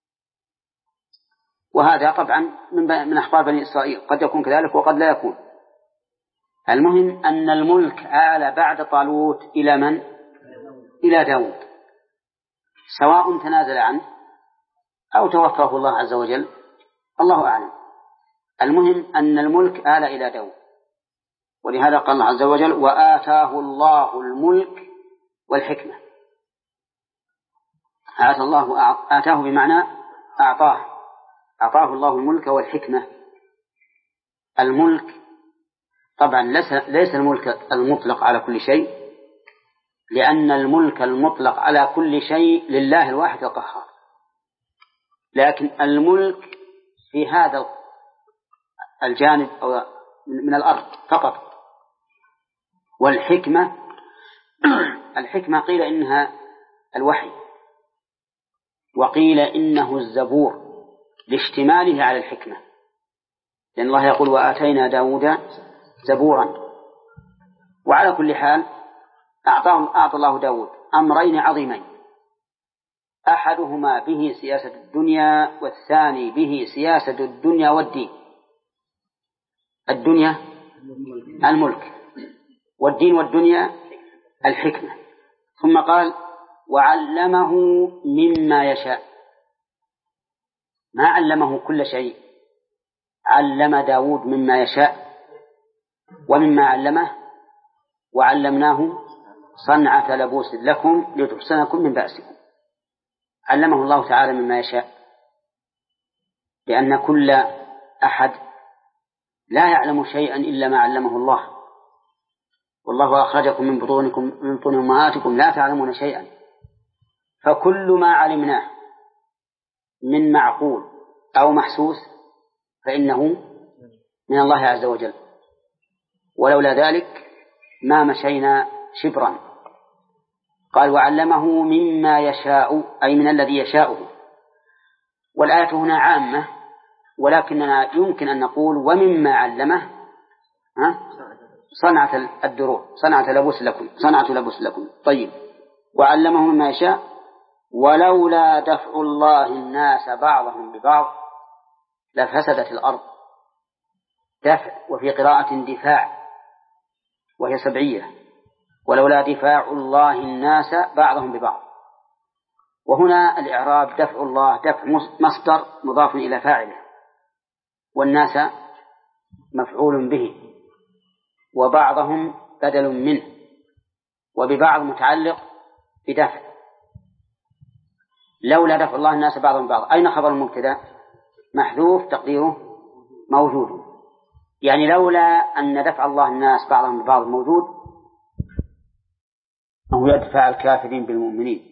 وهذا طبعا من أخبار بني إسرائيل، قد يكون كذلك وقد لا يكون. المهم أن الملك آل بعد طالوت إلى من؟ إلى داود، سواء تنازل عنه أو توفاه الله عز وجل، الله أعلم. المهم أن الملك آل إلى داود، ولهذا قال الله عز وجل وآتاه الله الملك والحكمة. آتاه الله، آتاه بمعنى أعطاه، أعطاه الله الملك والحكمة. الملك طبعا ليس الملك المطلق على كل شيء، لأن الملك المطلق على كل شيء لله الواحد القهار، لكن الملك في هذا الجانب أو من الأرض فقط. والحكمة الحكمة قيل إنها الوحي، وقيل إنه الزبور لاشتماله على الحكمة، لأن الله يقول وآتينا داود زبورا. وعلى كل حال أعطاه أعطى الله داود أمرين عظيمين، أحدهما به سياسة الدنيا، والثاني به سياسة الدنيا والدين. الدنيا الملك، والدين والدنيا الحكمة. ثم قال وعلمه مما يشاء، ما علمه كل شيء، علم داود مما يشاء، ومما علمه وعلمناه صنعة لبوس لكم لتحصنكم من بأسكم. علمه الله تعالى مما يشاء، لأن كل أحد لا يعلم شيئا إلا ما علمه الله، والله أخرجكم من بطونكم من بطون أمهاتكم لا تعلمون شيئا. فكل ما علمناه من معقول أو محسوس فإنه من الله عز وجل، ولولا ذلك ما مشينا شبرا. قال وعلمه مما يشاء، أي من الذي يشاءه. والآية هنا عامة، ولكننا يمكن أن نقول ومما علمه صنعة الدروع، صنعة لبوس لكم، صنعة لبوس لكم. طيب، وعلمه مما يشاء ولولا دفع الله الناس بعضهم ببعض لفسدت الأرض. دفع، وفي قراءة دفاع وهي سبعية، ولولا دفاع الله الناس بعضهم ببعض. وهنا الإعراب دفع الله دفع مصدر مضاف إلى فاعله، والناس مفعول به، وبعضهم بدل منه، وببعض متعلق بدفع. لولا دفع الله الناس بعضهم ببعض، أين خبر المبتدأ؟ محذوف تقديره موجود، يعني لولا أن دفع الله الناس بعضهم ببعض موجود أو يدفع الكافرين بالمؤمنين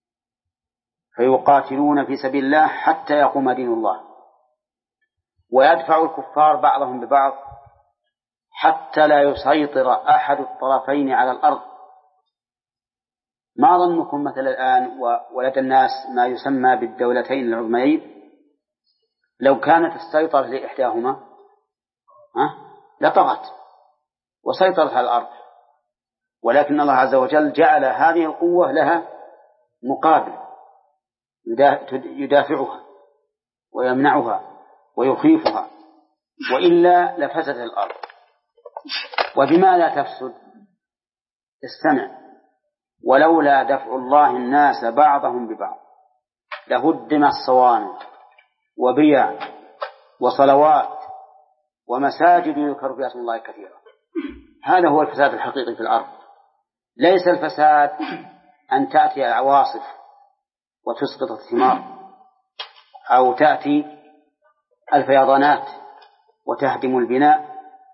فيقاتلون في سبيل الله حتى يقوم دين الله، ويدفع الكفار بعضهم ببعض حتى لا يسيطر أحد الطرفين على الأرض. ما ظنكم مثل الآن ولدى الناس ما يسمى بالدولتين العظميين؟ لو كانت السيطرة لإحداهما لطغت وسيطرت على الأرض، ولكن الله عز وجل جعل هذه القوة لها مقابل يدافعها ويمنعها ويخيفها، وإلا لفسدت الأرض. وبما لا تفسد؟ استمع: ولولا دفع الله الناس بعضهم ببعض لهدم الصوامع وبيع وصلوات ومساجد يذكر فيها اسم الله كثيرا. هذا هو الفساد الحقيقي في الأرض. ليس الفساد أن تأتي العواصف وتسقط الثمار، أو تأتي الفيضانات وتهدم البناء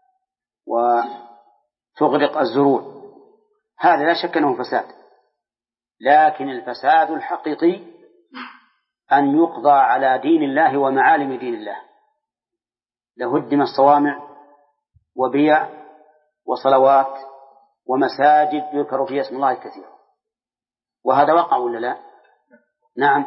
وتغرق الزروع، هذا لا شك أنه فساد. لكن الفساد الحقيقي أن يقضى على دين الله ومعالم دين الله. لهدم الصوامع وبيع وصلوات ومساجد يذكر فيها اسم الله كثيرا. وهذا وقع ولا لا؟ نعم.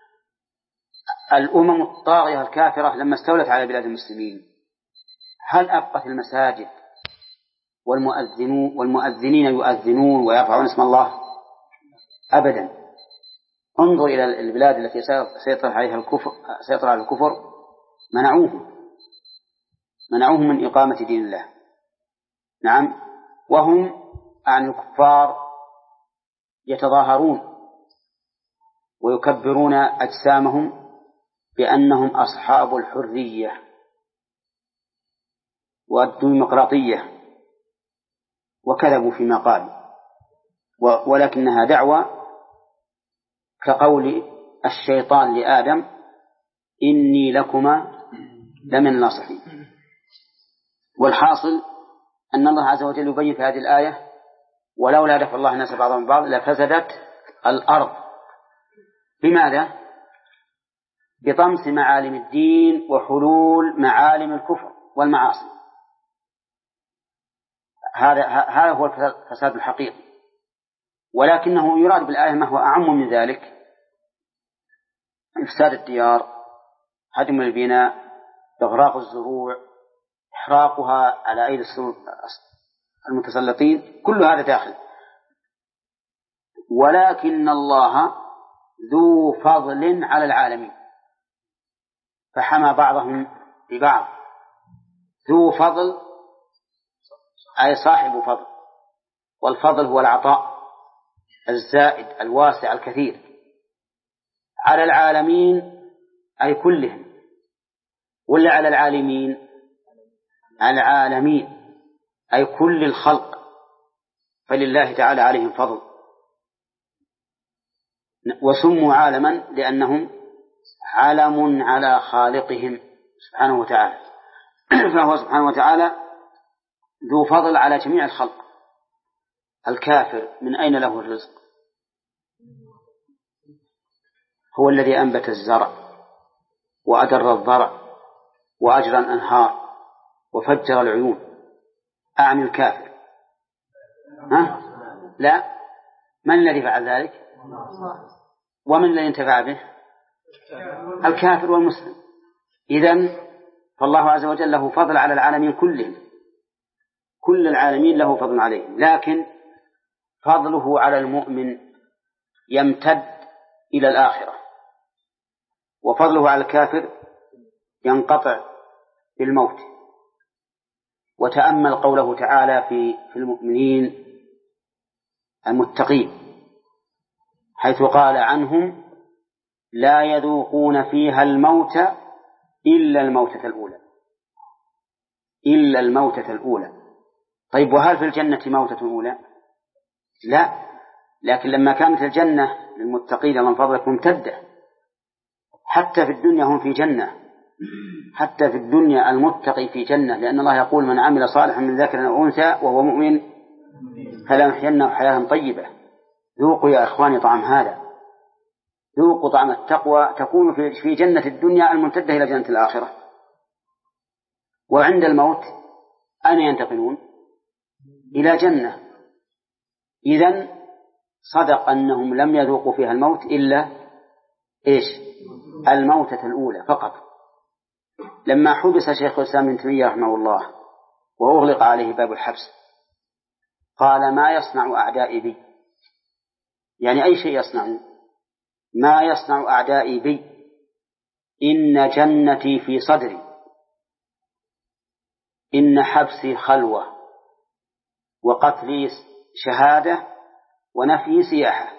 الأمم الطاغية الكافرة لما استولت على بلاد المسلمين هل أبقت المساجد والمؤذنون والمؤذنين يؤذنون ويرفعون اسم الله؟ أبدا. انظر إلى البلاد التي سيطر عليها الكفر، سيطر على الكفر، منعوهم منعوهم من إقامة دين الله. نعم. وهم عن الكفار يتظاهرون ويكبرون أجسامهم بأنهم أصحاب الحرية والديمقراطية، وكذبوا فيما قالوا، ولكنها دعوة كقول الشيطان لآدم: إني لكما لمن الناصحين. والحاصل أن الله عز وجل يبين في هذه الآية: ولولا دفع الله الناس بعضهم ببعض لفسدت الأرض. بماذا؟ بطمس معالم الدين وحلول معالم الكفر والمعاصي. هذا هذا هو الفساد الحقيقي. ولكنه يراد بالآية ما هو أعم من ذلك: إفساد الديار، هدم البناء، إغراق الزروع، إحراقها على أيدي المتسلطين، كل هذا داخل. ولكن الله ذو فضل على العالمين فحمى بعضهم ببعض ذو فضل أي صاحب فضل، والفضل هو العطاء الزائد الواسع الكثير على العالمين أي كلهم، ولا على العالمين؟ العالمين أي كل الخلق، فلله تعالى عليهم فضل. وسموا عالما لأنهم علم على خالقهم سبحانه وتعالى، فهو سبحانه وتعالى ذو فضل على جميع الخلق. الكافر من أين له الرزق؟ هو الذي أنبت الزرع وأدر الضرع وأجرى الأنهار وفجر العيون، أعني الكافر؟ ها؟ لا، من الذي فعل ذلك؟ ومن الذي انتفع به؟ الكافر والمسلم. إذن فالله عز وجل له فضل على العالمين كلهم، كل العالمين له فضل عليهم، لكن فضله على المؤمن يمتد إلى الآخرة، وفضله على الكافر ينقطع بالموت. وتأمل قوله تعالى في في المؤمنين المتقين حيث قال عنهم لا يذوقون فيها الموت إلا الموتة الأولى، إلا الموتة الأولى. طيب وهل في الجنة موتة أولى؟ لا، لكن لما كانت الجنة للمتقين من فضلك ممتدة، حتى في الدنيا هم في جنة، حتى في الدنيا المتقي في جنة، لأن الله يقول من عمل صالحا من ذكر أو أنثى وهو مؤمن فلنحيينه حياة طيبة. ذوقوا يا إخواني طعم هذا، ذوقوا طعم التقوى، تكون في جنة الدنيا الممتدة إلى جنة الآخرة. وعند الموت أين ينتقلون؟ إلى جنة. إذن صدق أنهم لم يذوقوا فيها الموت إلا إيش؟ الموتة الأولى فقط. لما حبس شيخ الإسلام ابن تيمية رحمه الله وأغلق عليه باب الحبس قال ما يصنع أعدائي بي؟ يعني أي شيء يصنعون؟ ما يصنع أعدائي بي؟ إن جنتي في صدري، إن حبسي خلوة، وقتلي شهادة، ونفي سياحة.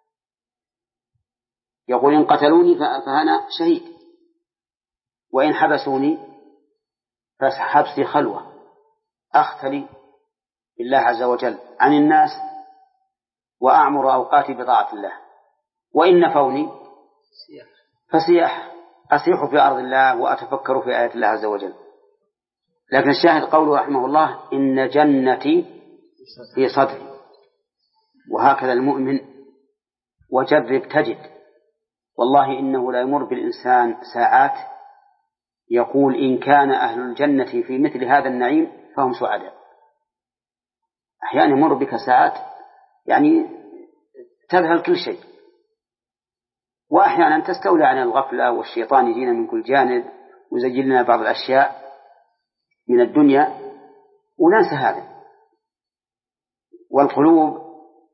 يقول إن قتلوني فأنا شهيد، وإن حبسوني فحبسي خلوة، أختلي بالله عز وجل عن الناس وأعمر أوقاتي بطاعة الله، وإن نفوني فسياح، أسيح في أرض الله وأتفكر في آيات الله عز وجل. لكن الشاهد قوله رحمه الله إن جنتي في صدري. وهكذا المؤمن، وجرب تجد والله إنه لا يمر بالإنسان ساعات يقول إن كان أهل الجنة في مثل هذا النعيم فهم سعداء. أحيانا يمر بك ساعات يعني تذهل كل شيء، وأحيانا تستولى عن الغفلة والشيطان يجينا من كل جانب ويزين لنا بعض الأشياء من الدنيا وننسى هذا. والقلوب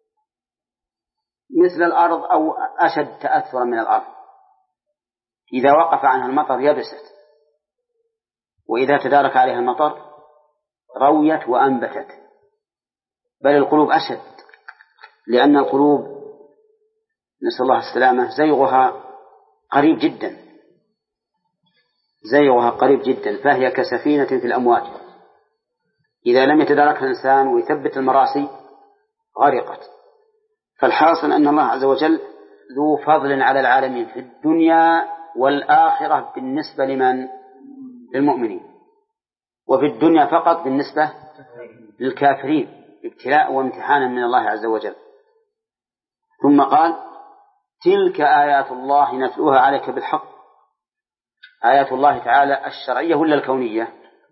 مثل الأرض أو أشد تأثرا من الأرض، إذا وقف عنها المطر يبست، وإذا تدارك عليها المطر رويت وأنبتت. بل القلوب أشد، لأن القلوب نسأل الله السلامة زيغها قريب جدا، زيغها قريب جدا، فهي كسفينة في الأمواج، إذا لم يتداركها الإنسان ويثبت المراسي غرقت. فالحاصل أن الله عز وجل ذو فضل على العالمين في الدنيا والآخرة بالنسبة لمن؟ للمؤمنين، وفي الدنيا فقط بالنسبة للكافرين ابتلاء وامتحانا من الله عز وجل. ثم قال تلك آيات الله نتلوها عليك بالحق. آيات الله تعالى الشرعية ولا الكونية؟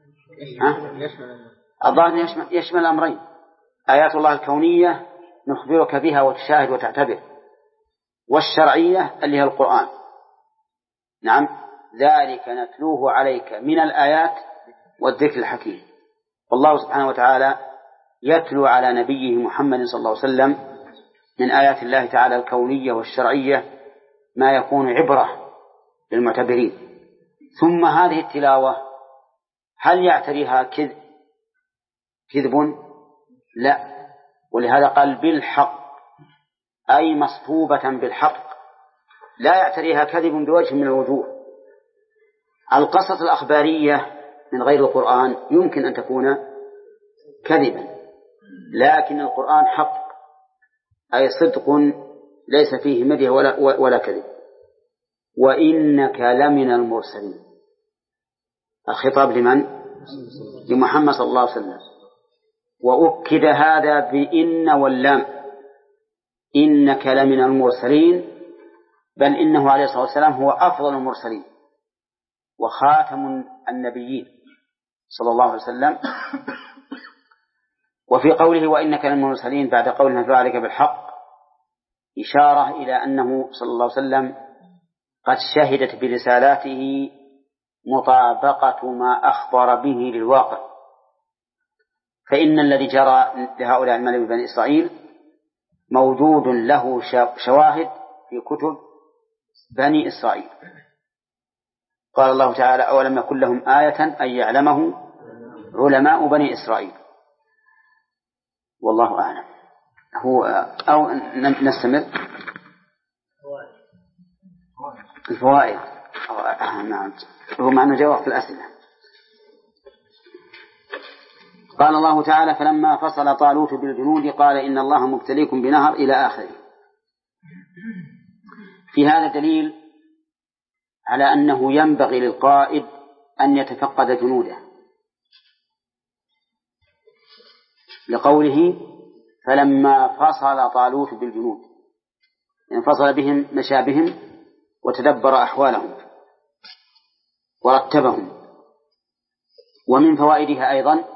الظاهر يشمل, يشمل الأمرين. آيات الله الكونية نخبرك بها وتشاهد وتعتبر، والشرعية اللي هي القرآن. نعم، ذلك نتلوه عليك من الآيات والذكر الحكيم. والله سبحانه وتعالى يتلو على نبيه محمد صلى الله عليه وسلم من آيات الله تعالى الكونية والشرعية ما يكون عبرة للمعتبرين. ثم هذه التلاوة هل يعتريها كذب كذب؟ لا، ولهذا قال بالحق، أي مصحوبة بالحق، لا يعتريها كذب بوجه من الوجوه. القصص الأخبارية من غير القرآن يمكن أن تكون كذبا، لكن القرآن حق، أي صدق ليس فيه مدح ولا, ولا كذب. وإنك لمن المرسلين، الخطاب لمن؟ لمحمد صلى الله عليه وسلم. وأكد هذا بإن واللام، إنك لمن المرسلين، بل إنه عليه الصلاة والسلام هو أفضل المرسلين وخاتم النبيين صلى الله عليه وسلم. وفي قوله وإنك لمن المرسلين بعد قوله نتلو عليك بالحق إشارة إلى أنه صلى الله عليه وسلم قد شهدت برسالاته مطابقة ما أخبر به للواقع، فإن الذي جرى لهؤلاء الملأ من بني إسرائيل موجود له شواهد في كتب بني إسرائيل. قال الله تعالى أولم يكن لهم آية أن يعلمه علماء بني إسرائيل. والله أعلم. هو أو نستمر الفوائد. نعم، هو معنى جواب في الأسئلة. قال الله تعالى فلما فصل طالوت بالجنود قال إن الله مبتليكم بنهر إلى آخره. في هذا دليل على أنه ينبغي للقائد أن يتفقد جنوده، لقوله فلما فصل طالوت بالجنود، يعني فصل بهم مشى بهم وتدبر أحوالهم ورتبهم. ومن فوائدها أيضا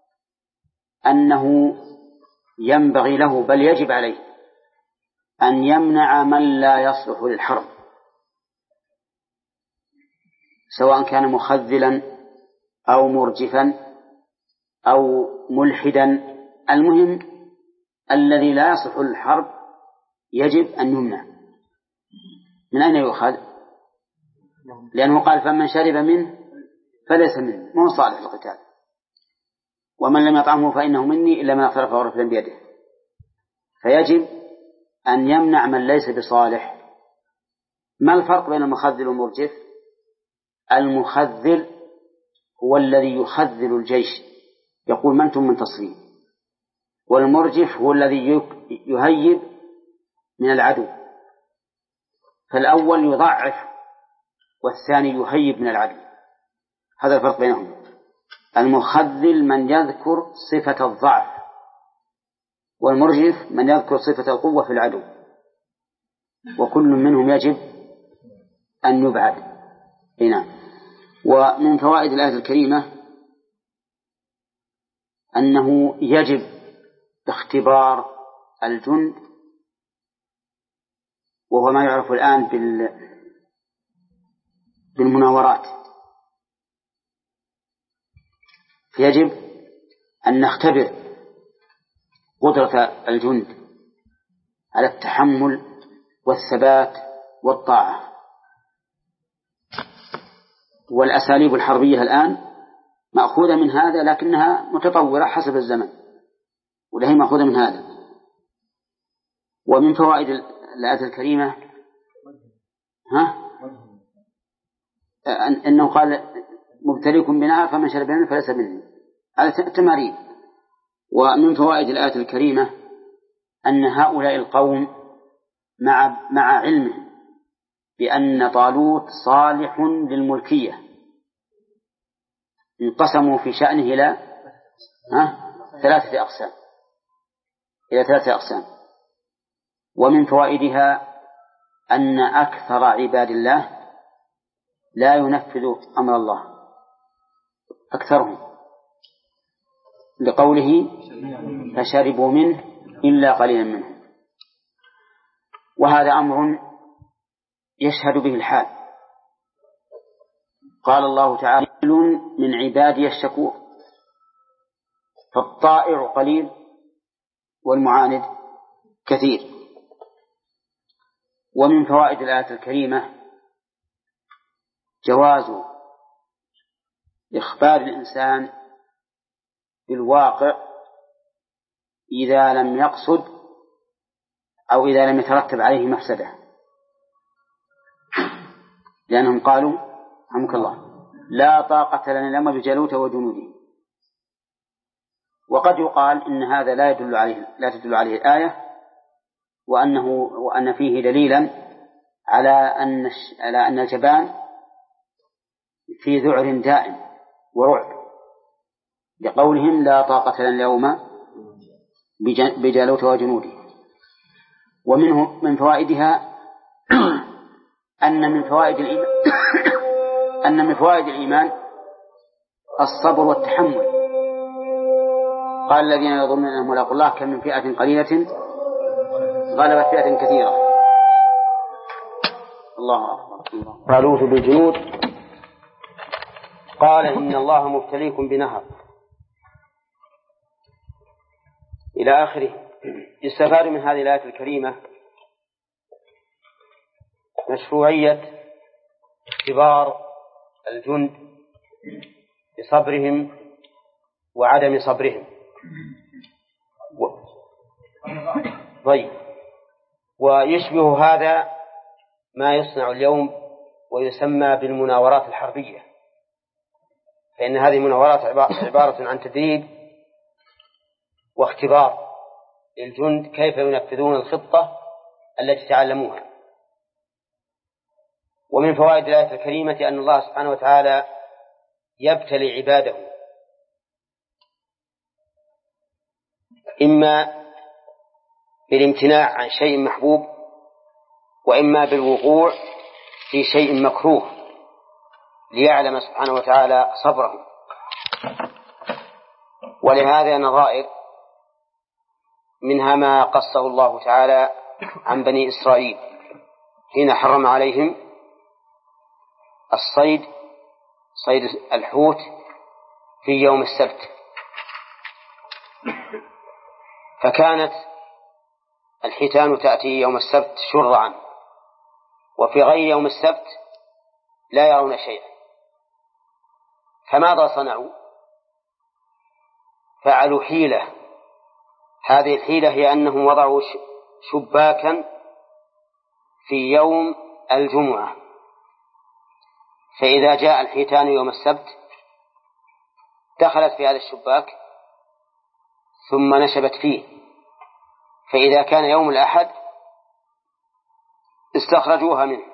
أنه ينبغي له بل يجب عليه أن يمنع من لا يصلح للحرب، سواء كان مخذلا أو مرجفا أو ملحدا، المهم الذي لا يصلح للحرب يجب أن يمنع. من أين يؤخذ؟ لأنه قال فمن شرب منه فليس منه، مو صالح للقتال، ومن لم يطعمه فإنه مني إلا من اغترف غرفا بيده. فيجب أن يمنع من ليس بصالح. ما الفرق بين المخذل والمرجف؟ المخذل هو الذي يخذل الجيش، يقول من أنتم منتصرين، والمرجف هو الذي يهيب من العدو، فالأول يضعف والثاني يهيب من العدو. هذا الفرق بينهم. المخذل من يذكر صفة الضعف، والمرجف من يذكر صفة القوة في العدو، وكل منهم يجب أن يبعد. هنا ومن فوائد الآية الكريمة أنه يجب اختبار الجند، وهو ما يعرف الآن بالمناورات. يجب أن نختبر قدرة الجند على التحمل والثبات والطاعة. والأساليب الحربية الآن مأخوذة من هذا، لكنها متطورة حسب الزمن، ولهي مأخوذة من هذا. ومن فوائد الآية الكريمة ها أنه قال مبتليكم بنهر فمن شرب منه فليس مني، على التمارين. ومن فوائد الآية الكريمة أن هؤلاء القوم مع مع علمهم بأن طالوت صالح للملكية انقسموا في شأنه إلى ثلاثة أقسام إلى ثلاثة أقسام. ومن فوائدها أن أكثر عباد الله لا ينفذ أمر الله أكثرهم، لقوله فشربوا منه إلا قليلا منهم. وهذا أمر يشهد به الحال. قال الله تعالى من عبادي الشكور، فالطائع قليل والمعاند كثير. ومن فوائد الآية الكريمة جواز إخبار الإنسان بالواقع إذا لم يقصد أو إذا لم يترتب عليه مفسدة، لأنهم قالوا رحمك الله لا طاقة لنا اليوم بجالوت وجنوده. وقد يقال إن هذا لا يدل عليه لا تدل عليه الآية، وأنه وأن فيه دليلا على أن على أن الجبان في ذعر دائم ورعب، لقولهم لا طاقة لنا اليوم بجالوت وجنوده. ومنه من فوائدها أن من فوائد الإيمان أن من فوائد الإيمان الصبر والتحمل. قال الذين يظنون أنهم ملاقوا الله كم من فئة قليلة غلبت فئة كثيرة. الله أكبر. طالوت بالجنود قال إن الله مبتليكم بنهر إلى آخره. يستفاد من هذه الآية الكريمة مشروعية اختبار الجند بصبرهم وعدم صبرهم. طيب، ويشبه هذا ما يصنع اليوم ويسمى بالمناورات الحربية، فإن هذه المناورات عبارة عن تدريب واختبار للجند كيف ينفذون الخطة التي تعلموها. ومن فوائد الآية الكريمة أن الله سبحانه وتعالى يبتلي عباده إما بالامتناع عن شيء محبوب وإما بالوقوع في شيء مكروه ليعلم سبحانه وتعالى صبره. ولهذا نظائر منها ما قصه الله تعالى عن بني إسرائيل حين حرم عليهم الصيد صيد الحوت في يوم السبت، فكانت الحيتان تأتي يوم السبت شرعا، وفي غير يوم السبت لا يرون شيئا. فماذا صنعوا؟ فعلوا حيلة. هذه الحيلة هي أنهم وضعوا شباكا في يوم الجمعة، فإذا جاء الحيتان يوم السبت دخلت في هذا الشباك ثم نشبت فيه، فإذا كان يوم الأحد استخرجوها منه،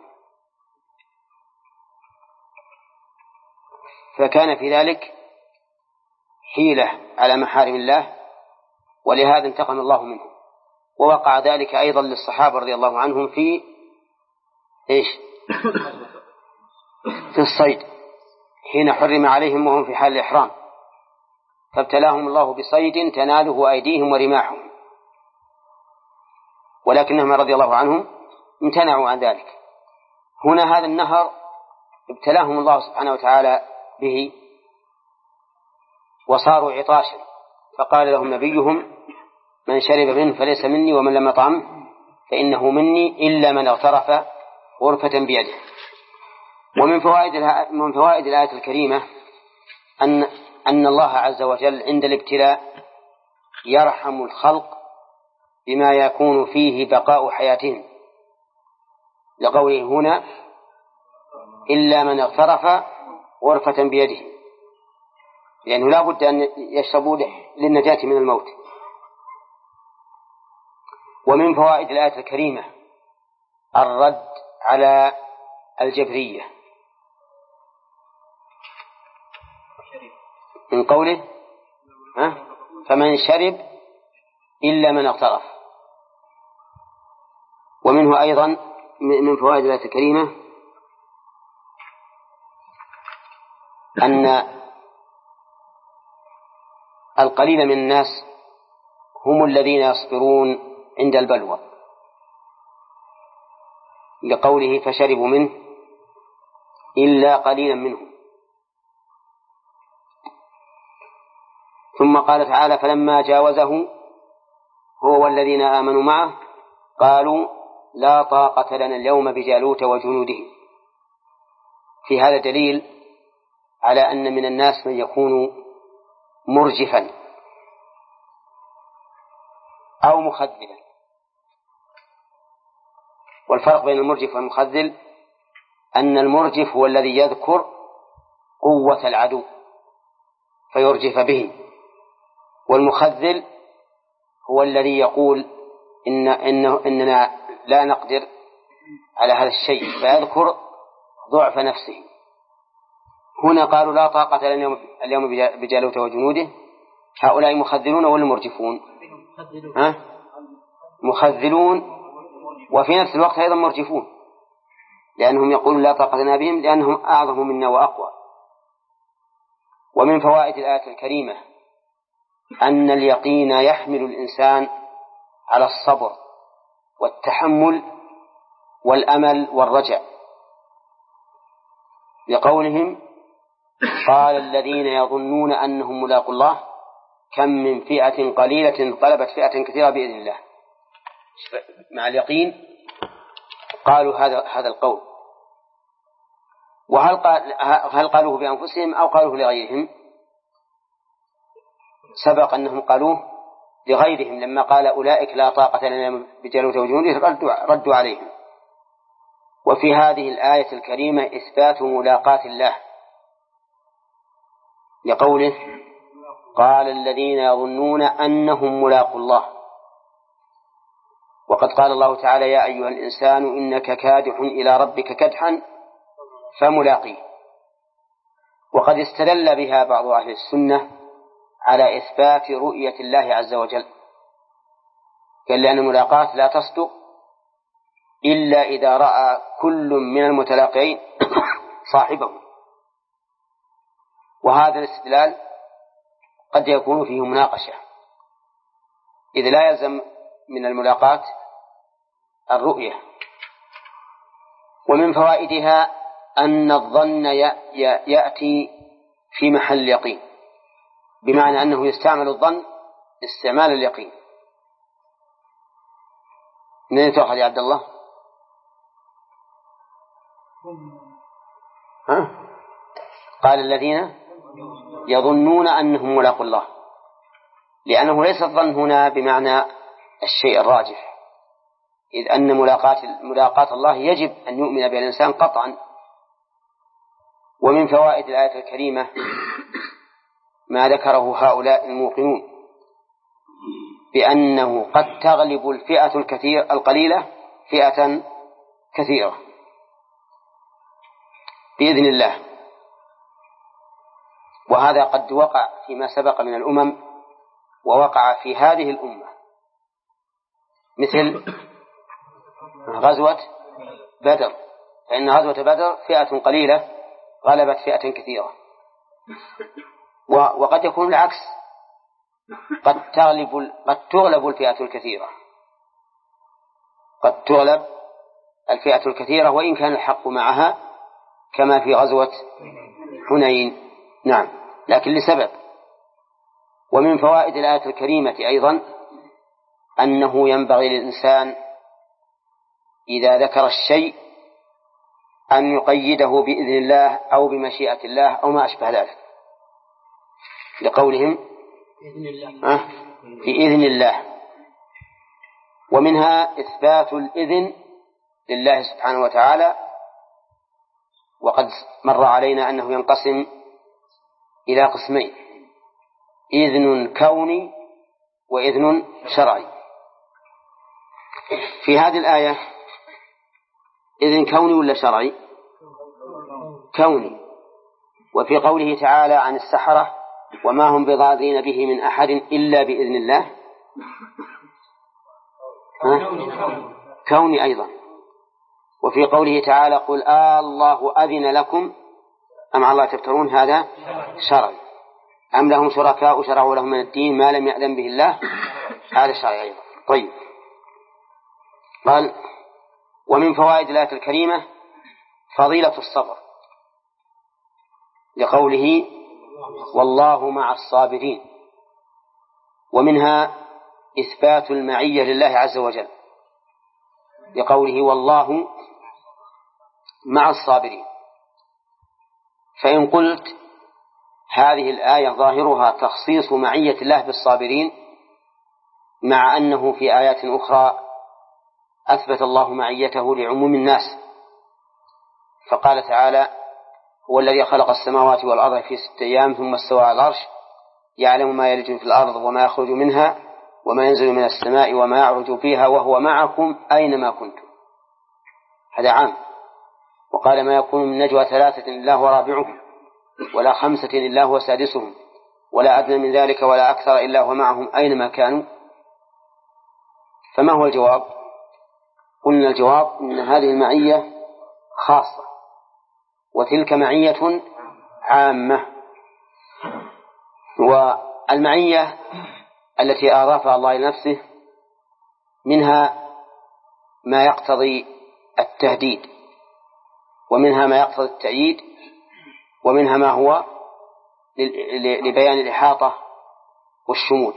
فكان في ذلك حيلة على محارم الله، ولهذا انتقم الله منه. ووقع ذلك أيضا للصحابة رضي الله عنهم في إيش؟ في الصيد حين حرم عليهم وهم في حال الإحرام، فابتلاهم الله بصيد تناله أيديهم ورماحهم، ولكنهم رضي الله عنهم امتنعوا عن ذلك. هنا هذا النهر ابتلاهم الله سبحانه وتعالى به وصاروا عطاشا، فقال لهم نبيهم من شرب منه فليس مني ومن لم يطعم فإنه مني إلا من اغترف غرفة بيده. ومن فوائد من فوائد الآية الكريمة أن أن الله عز وجل عند الابتلاء يرحم الخلق بما يكون فيه بقاء حياتهم، لقوله هنا إلا من اغترف غرفة بيده، لأنه لا بد أن يشربوا للنجاة من الموت. ومن فوائد الآية الكريمة الرد على الجبرية من قوله ها؟ فمن شرب إلا من اغترف. ومنه أيضا من فوائد الآية الكريمة أن القليل من الناس هم الذين يصبرون عند البلوى، لقوله فشربوا منه إلا قليلا منهم. ثم قال تعالى فلما جاوزه هو والذين آمنوا معه قالوا لا طاقة لنا اليوم بجالوت وجنوده. في هذا دليل على أن من الناس من يكون مرجفا أو مخذلا. والفرق بين المرجف والمخذل أن المرجف هو الذي يذكر قوة العدو فيرجف به، والمخذل هو الذي يقول إن إنه إننا لا نقدر على هذا الشيء فيذكر ضعف نفسه. هنا قالوا لا طاقة لنا اليوم بجالوت وجنوده، هؤلاء مخذلون ولا مرجفون؟ ها؟ مخذلون، وفي نفس الوقت أيضا مرجفون، لأنهم يقولون لا طاقة لنا بهم لأنهم أعظم منا وأقوى. ومن فوائد الآية الكريمة أن اليقين يحمل الإنسان على الصبر والتحمل والأمل والرجاء، لقولهم قال الذين يظنون أنهم ملاقو الله كم من فئة قليلة غلبت فئة كثيرة بإذن الله. مع اليقين قالوا هذا هذا القول. وهل قال هل قالوه بأنفسهم أو قالوه لغيرهم؟ سبق أنهم قالوه لغيرهم لما قال أولئك لا طاقة لنا بجالوت وجنوده ردوا عليهم. وفي هذه الآية الكريمة إثبات ملاقاة الله، لقوله قال الذين يظنون أنهم ملاقو الله. وقد قال الله تعالى يا أيها الإنسان إنك كادح إلى ربك كدحا فملاقيه. وقد استدل بها بعض أهل السنة على إثبات رؤية الله عز وجل، قال لأن الملاقاة لا تصدق إلا إذا رأى كل من المتلاقين صاحبه. وهذا الاستدلال قد يكون فيه مناقشة، إذ لا يلزم من الملاقاة الرؤية. ومن فوائدها أن الظن يأتي في محل اليقين، بمعنى أنه يستعمل الظن استعمال اليقين. من تأخذ يا عبد الله؟ ها؟ قال الذين يظنون أنهم ملاقو الله، لأنه ليس الظن هنا بمعنى الشيء الراجح، إذ أن ملاقاة ملاقاة الله يجب أن يؤمن بها الإنسان قطعا. ومن فوائد الآية الكريمة ما ذكره هؤلاء الموقنون بأنه قد تغلب الفئة الكثير القليلة فئة كثيرة بإذن الله. وهذا قد وقع فيما سبق من الأمم ووقع في هذه الأمة، مثل غزوة بدر، فإن غزوة بدر فئة قليلة غلبت فئة كثيرة. وقد يكون العكس، قد تغلب قد تغلب الفئة الكثيرة قد تغلب الفئة الكثيرة وإن كان الحق معها، كما في غزوة حنين. نعم، لكن لسبب. ومن فوائد الآية الكريمة أيضا أنه ينبغي للإنسان إذا ذكر الشيء أن يقيده بإذن الله أو بمشيئة الله أو ما أشبه ذلك، لقولهم في إذن الله. ومنها إثبات الإذن لله سبحانه وتعالى، وقد مر علينا أنه ينقسم إلى قسمين: إذن كوني وإذن شرعي. في هذه الآية إذن كوني ولا شرعي؟ كوني. وفي قوله تعالى عن السحرة وما هم بضارين به من أحد إلا بإذن الله، كوني أيضا. وفي قوله تعالى قل آه الله أذن لكم أم على الله تفترون، هذا شرعي. أم لهم شركاء شرعوا لهم من الدين ما لم يأذن به الله، هذا شرعي أيضا. طيب، قال ومن فوائد الآية الكريمة فضيلة الصبر، لقوله والله مع الصابرين. ومنها إثبات المعية لله عز وجل، لقوله والله مع الصابرين. فإن قلت هذه الآية ظاهرها تخصيص معية الله بالصابرين، مع أنه في آيات أخرى أثبت الله معيته لعموم الناس، فقال تعالى: هو الذي خلق السماوات والأرض في ستة أيام ثم استوى على العرش يعلم ما يلج في الأرض وما يخرج منها وما ينزل من السماء وما يعرج فيها وهو معكم أينما كنتم. هذا عام. وقال: ما يكون من نجوى ثلاثة إلا هو رابعهم ولا خمسة إلا هو سادسهم ولا أدنى من ذلك ولا أكثر إلا هو معهم أينما كانوا. فما هو الجواب؟ قلنا الجواب إن هذه المعية خاصة وتلك معية عامة. والمعية التي أضافها الله لنفسه منها ما يقتضي التهديد، ومنها ما يقتضي التأييد، ومنها ما هو لبيان الإحاطة والشمول.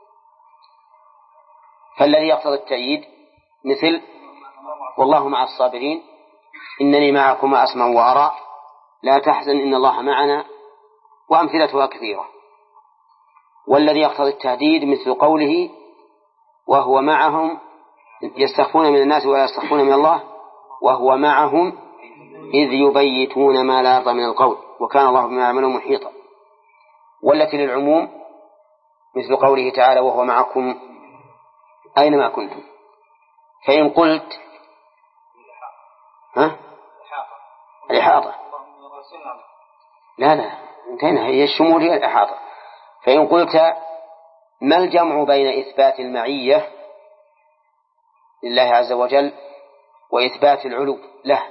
فالذي يقتضي التأييد مثل: والله مع الصابرين، إنني معكما أسمع وأرى، لا تحزن إن الله معنا، وأمثلتها كثيرة. والذي يقتضي التهديد مثل قوله: وهو معهم يستخفون من الناس ولا يستخفون من الله وهو معهم إذ يبيتون ما لا يرضى من القول وكان الله بما يعملون محيطا. والتي للعموم مثل قوله تعالى: وهو معكم أينما كنتم. فإن قلت ها الإحاطة، لا لا انتهينا، هي الشمول هي الإحاطة. فإن قلت ما الجمع بين إثبات المعية لله عز وجل وإثبات العلو له؟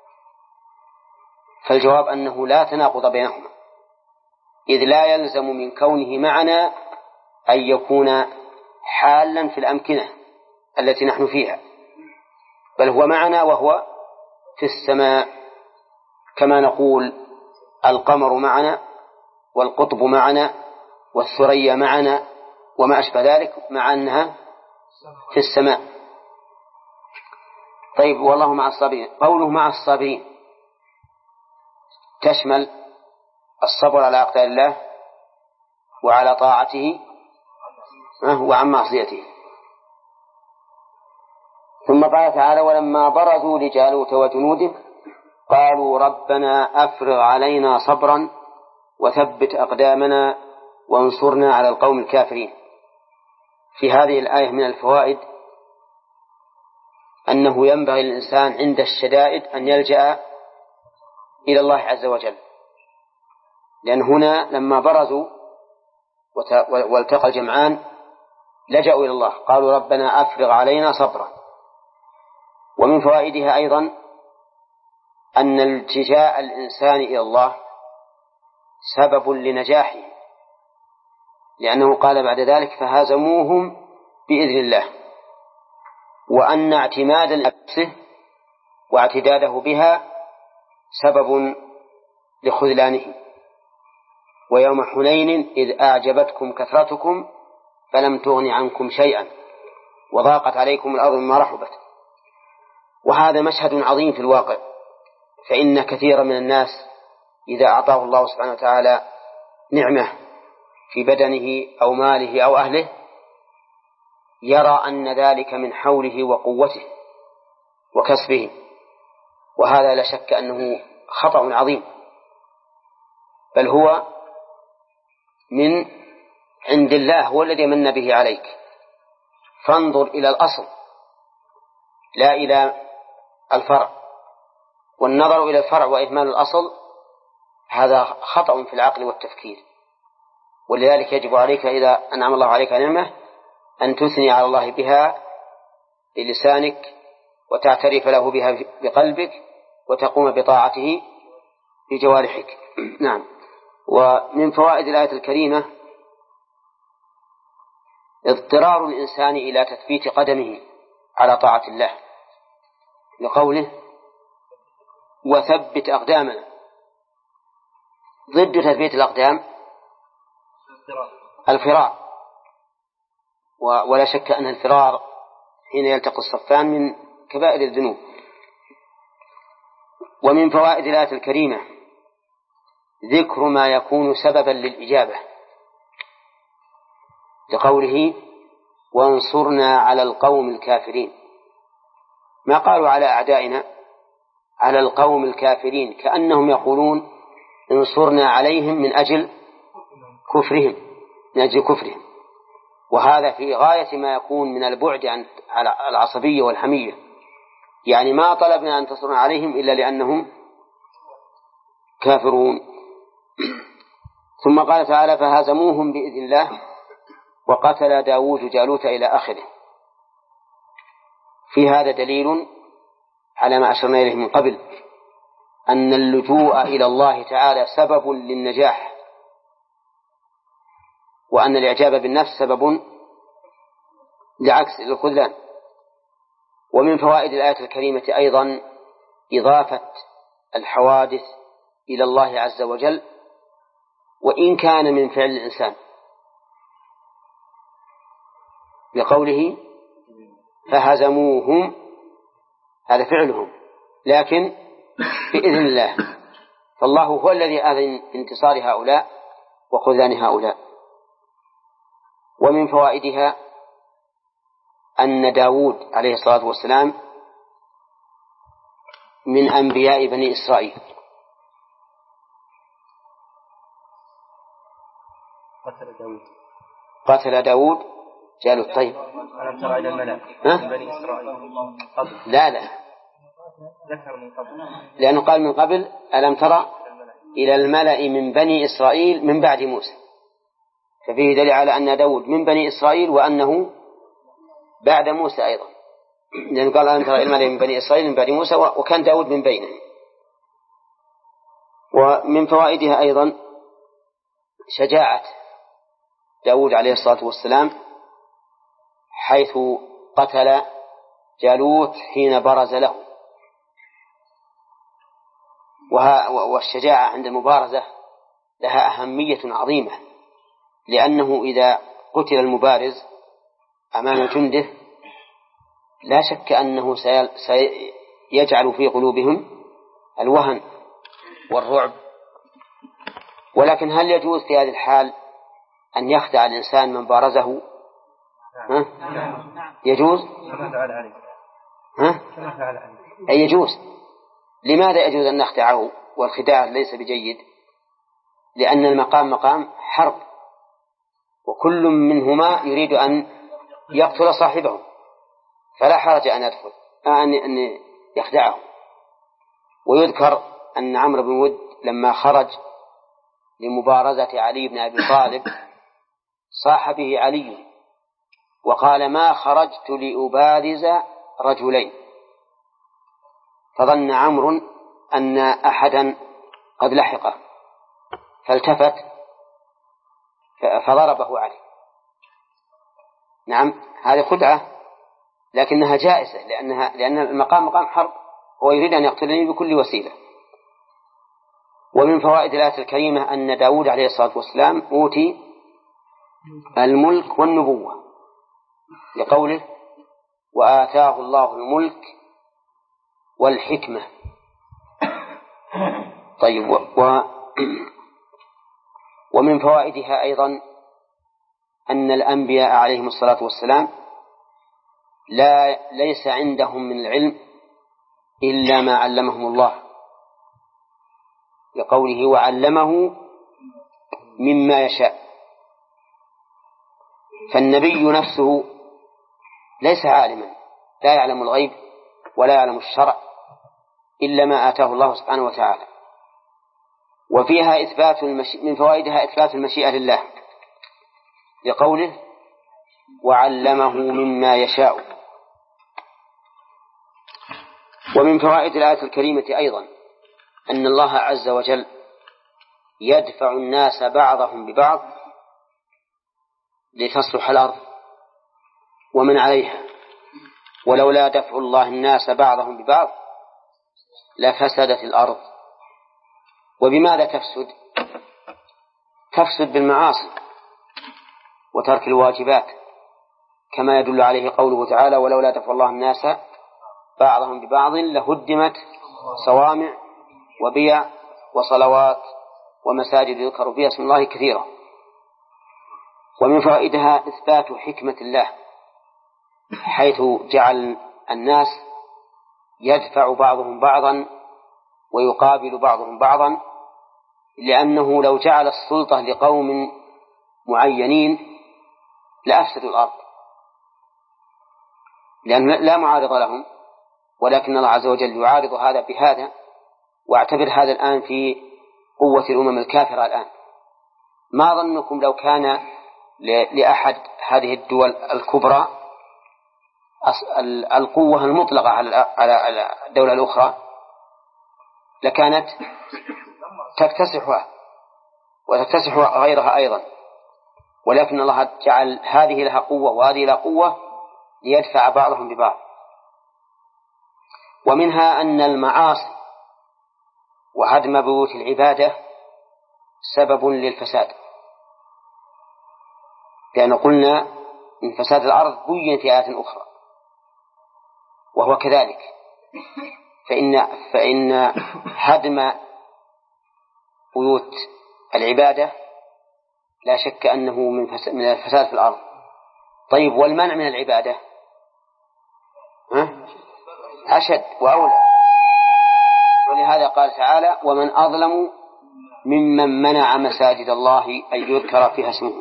فالجواب أنه لا تناقض بينهما، إذ لا يلزم من كونه معنا أن يكون حالا في الأمكنة التي نحن فيها، بل هو معنا وهو في السماء، كما نقول القمر معنا والقطب معنا والثريا معنا وما أشبه ذلك، مع أنها في السماء. طيب، والله مع الصابرين، قوله مع الصابرين تشمل الصبر على أقدار الله وعلى طاعته وعن معصيته. ثم قال تعالى: ولما برزوا لجالوت وجنوده قالوا ربنا أفرغ علينا صبرا وثبت أقدامنا وانصرنا على القوم الكافرين. في هذه الآية من الفوائد أنه ينبغي للإنسان عند الشدائد أن يلجأ إلى الله عز وجل، لأن هنا لما برزوا والتقى الجمعان لجأوا إلى الله، قالوا ربنا أفرغ علينا صبرا. ومن فوائدها أيضا أن التجاء الإنسان إلى الله سبب لنجاحه، لأنه قال بعد ذلك: فهزموهم بإذن الله. وأن اعتماد نفسه واعتداده بها سبب لخذلانه. ويوم حنين إذ أعجبتكم كثرتكم فلم تغن عنكم شيئا وضاقت عليكم الأرض مما رحبت. وهذا مشهد عظيم في الواقع، فإن كثيرا من الناس إذا أعطاه الله سبحانه وتعالى نعمة في بدنه أو ماله أو أهله يرى أن ذلك من حوله وقوته وكسبه، وهذا لا شك أنه خطأ عظيم، بل هو من عند الله، هو الذي من به عليك. فانظر إلى الأصل لا إلى الفرع، والنظر إلى الفرع وإهمال الأصل هذا خطأ في العقل والتفكير. ولذلك يجب عليك إذا أنعم الله عليك نعمة أن تثني على الله بها بلسانك وتعترف له بها بقلبك وتقوم بطاعته بجوارحك. نعم. ومن فوائد الآية الكريمة اضطرار الإنسان إلى تثبيت قدمه على طاعة الله، لقوله: وثبت أقدامنا. ضد تثبيت الأقدام الفرار، ولا شك أن الفرار حين يلتقي الصفان من كبائر الذنوب. ومن فوائد الآية الكريمة ذكر ما يكون سببا للإجابة، لقوله وانصرنا على القوم الكافرين، ما قالوا على أعدائنا، على القوم الكافرين، كأنهم يقولون انصرنا عليهم من أجل كفرهم من أجل كفرهم وهذا في غاية ما يكون من البعد عن العصبية والحمية، يعني ما طلبنا أن تصرنا عليهم إلا لأنهم كافرون. ثم قال تعالى فهزموهم بإذن الله وقتل داود جالوت إلى آخره. في هذا دليل على ما أشرنا إليه من قبل أن اللجوء إلى الله تعالى سبب للنجاح، وأن الإعجاب بالنفس سبب لعكس الخذلان. ومن فوائد الآية الكريمة أيضا إضافة الحوادث إلى الله عز وجل وإن كان من فعل الإنسان، لقوله فهزموهم، هذا فعلهم لكن بإذن الله، فالله هو الذي أذن انتصار هؤلاء وخذلان هؤلاء. ومن فوائدها أن داود عليه الصلاة والسلام من أنبياء بني إسرائيل. قتل داود قتل داود جالوت. طيب ألم ترى إلى الملأ من بني إسرائيل قبل؟ لا لا ذكر من قبل، لأنه قال من قبل ألم ترى إلى الملأ من بني إسرائيل من بعد موسى، ففيه دليل على أن داود من بني إسرائيل وأنه بعد موسى أيضا، لأنه قال ألم ترى إلى الملأ من بني إسرائيل من بعد موسى وكان داود من بينهم. ومن فوائدها أيضا شجاعة داود عليه الصلاة والسلام حيث قتل جالوت حين برز له، والشجاعة عند المبارزة لها أهمية عظيمة، لأنه إذا قتل المبارز أمام جنده لا شك أنه سيجعل في قلوبهم الوهن والرعب. ولكن هل يجوز في هذه الحال أن يخدع الإنسان من بارزه؟ ها؟ يجوز؟ ها؟ أي يجوز. لماذا يجوز أن نخدعه والخداع ليس بجيد؟ لأن المقام مقام حرب وكل منهما يريد أن يقتل صاحبه، فلا حرج أن يدخل أن يخدعه. ويذكر أن عمرو بن ود لما خرج لمبارزة علي بن أبي طالب صاح به علي وقال ما خرجت لأبارز رجلين، فظن عمرو أن أحدا قد لحقه فالتفت فضربه عليه. نعم هذه خدعة لكنها جائزة، لأنها لأن المقام مقام حرب، هو يريد أن يقتلني بكل وسيلة. ومن فوائد الآية الكريمة أن داود عليه الصلاة والسلام أوتي الملك والنبوة، لقوله وآتاه الله الملك والحكمة. طيب و... ومن فوائدها أيضا أن الأنبياء عليهم الصلاة والسلام لا ليس عندهم من العلم إلا ما علمهم الله، لقوله وعلمه مما يشاء. فالنبي نفسه ليس عالما، لا يعلم الغيب ولا يعلم الشرع إلا ما آتاه الله سبحانه وتعالى. وفيها إثبات المشي... من فوائدها إثبات المشيئة لله، لقوله وعلمه مما يشاء. ومن فوائد الآية الكريمة أيضا أن الله عز وجل يدفع الناس بعضهم ببعض لتصلح الأرض ومن عليها، ولولا دفع الله الناس بعضهم ببعض لفسدت الأرض. وبماذا تفسد؟ تفسد بالمعاصي وترك الواجبات، كما يدل عليه قوله تعالى ولولا دفع الله الناس بعضهم ببعض لهدمت صوامع وبيع وصلوات ومساجد يذكر فيها اسم الله كثيرا. ومن فوائدها إثبات حكمة الله، حيث جعل الناس يدفع بعضهم بعضا ويقابل بعضهم بعضا، لأنه لو جعل السلطة لقوم معينين لأفسدوا الأرض، لأن لا معارض لهم، ولكن الله عز وجل يعارض هذا بهذا. واعتبر هذا الآن في قوة الأمم الكافرة الآن. ما ظنكم لو كان لأحد هذه الدول الكبرى القوة المطلقة على الدولة الأخرى، لكانت تكتسحها وتكتسح غيرها أيضا، ولكن الله جعل هذه لها قوة وهذه لها قوة ليدفع بعضهم ببعض. ومنها أن المعاصي وهدم بيوت العبادة سبب للفساد، لأن قلنا إن فساد الأرض بين في آيات أخرى، وهو كذلك. فإن, فإن هدم بيوت العبادة لا شك أنه من الفساد في الأرض. طيب، والمنع من العبادة ها؟ أشد وأولى، ولهذا قال تعالى: ومن أظلم ممن منع مساجد الله أن يذكر فيها اسمه.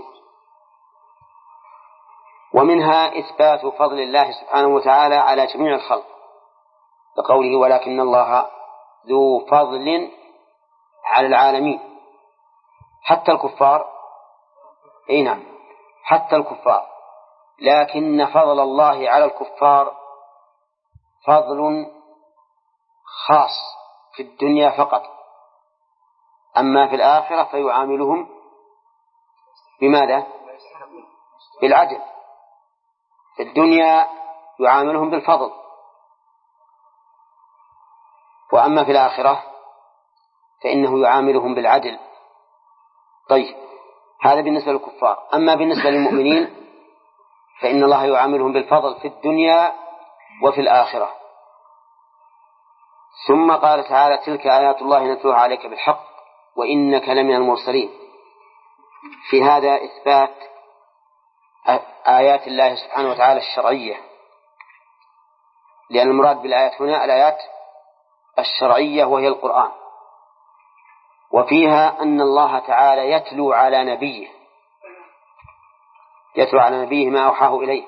ومنها إثبات فضل الله سبحانه وتعالى على جميع الخلق، بقوله: ولكن الله ذو فضل على العالمين. حتى الكفار، أي نعم، حتى الكفار، لكن فضل الله على الكفار فضل خاص في الدنيا فقط، أما في الآخرة فيعاملهم بماذا؟ بالعدل. في الدنيا يعاملهم بالفضل، وأما في الآخرة فإنه يعاملهم بالعدل. طيب، هذا بالنسبة للكفار. أما بالنسبة للمؤمنين فإن الله يعاملهم بالفضل في الدنيا وفي الآخرة. ثم قال تعالى: تلك آيات الله نتلوها عليك بالحق وإنك لمن المرسلين. في هذا إثبات آيات الله سبحانه وتعالى الشرعية، لأن المراد بالآيات هنا الآيات الشرعية وهي القرآن، وفيها أن الله تعالى يتلو على نبيه يتلو على نبيه ما أوحاه إليه،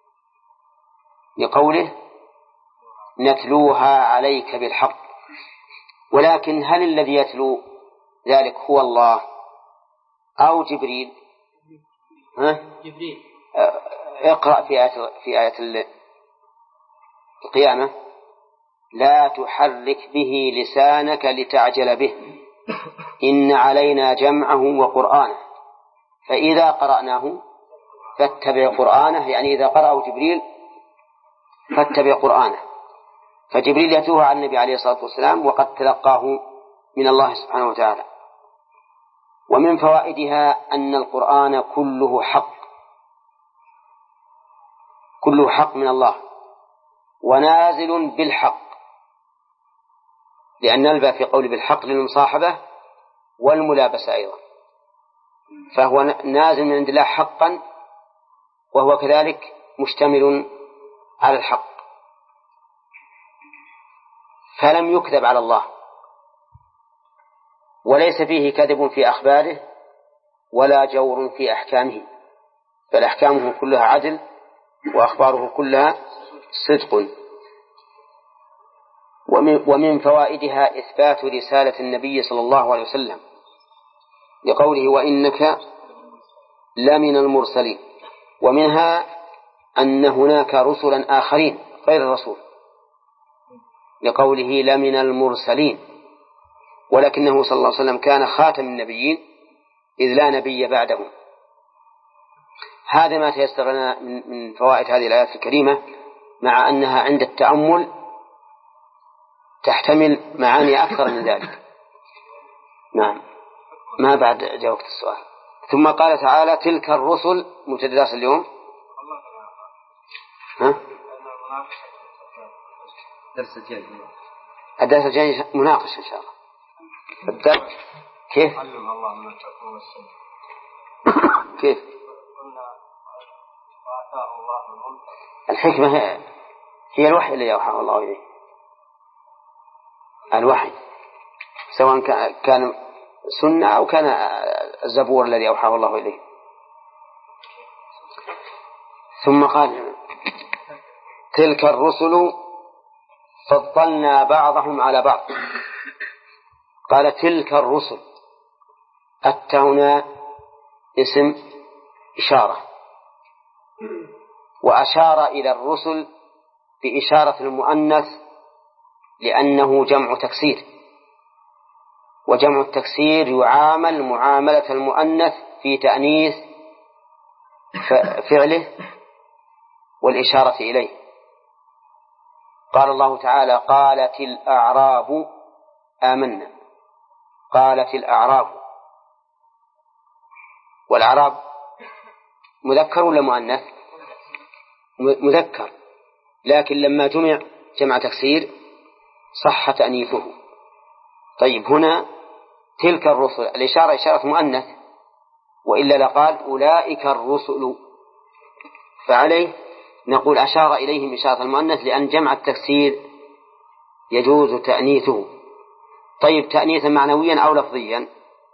لقوله: نتلوها عليك بالحق. ولكن هل الذي يتلو ذلك هو الله أو جبريل؟ ها؟ جبريل. اقرأ في آية في آية القيامة: لا تحرك به لسانك لتعجل به إن علينا جمعه وقرآنه فإذا قرأناه فاتبع قرآنه، يعني إذا قرأه جبريل فاتبع قرآنه. فجبريل يتلوه على النبي عليه الصلاة والسلام وقد تلقاه من الله سبحانه وتعالى. ومن فوائدها أن القرآن كله حق، كله حق من الله ونازل بالحق، لأن نلبى في قول بالحق للمصاحبة والملابسة أيضا، فهو نازل من عند الله حقا، وهو كذلك مشتمل على الحق، فلم يكذب على الله، وليس فيه كذب في أخباره ولا جور في أحكامه، بل أحكامه كلها عدل وأخباره كلها صدق. ومن فوائدها إثبات رسالة النبي صلى الله عليه وسلم، لقوله: وإنك لمن المرسلين. ومنها أن هناك رسلا آخرين غير الرسول، لقوله: لمن المرسلين، ولكنه صلى الله عليه وسلم كان خاتم النبيين إذ لا نبي بعده. هذا ما تيسر لنا من فوائد هذه الآيات الكريمة، مع أنها عند التأمل تحتمل معاني أكثر من ذلك. نعم، ما بعد جاوبت السؤال. ثم قال تعالى: تلك الرسل متدرس اليوم. ها؟ درس الجاي الدرس الجاي مناقشة إن شاء الله. الدرس كيف؟ علم الله من التقوى والسنة. كيف؟ الحكمة هي, هي الوحي اللي يوحى الله إليه، الوحي سواء كان سنة أو كان الزبور الذي يوحى الله إليه. ثم قال تلك الرسل فضلنا بعضهم على بعض. قال تلك الرسل، التاء هنا اسم إشارة، وأشار إلى الرسل بإشارة المؤنث لأنه جمع تكسير، وجمع التكسير يعامل معاملة المؤنث في تأنيث فعله والإشارة إليه. قال الله تعالى قالت الأعراب آمنا، قالت الأعراب، والأعراب مذكر ولا مؤنث؟ مذكر، لكن لما جمع جمع تكسير صح تأنيثه. طيب هنا تلك الرسل الإشارة إشارة مؤنث، وإلا لقال أولئك الرسل، فعليه نقول أشار إليهم إشارة المؤنث لأن جمع التكسير يجوز تأنيثه. طيب تأنيثا معنويا أو لفظيا؟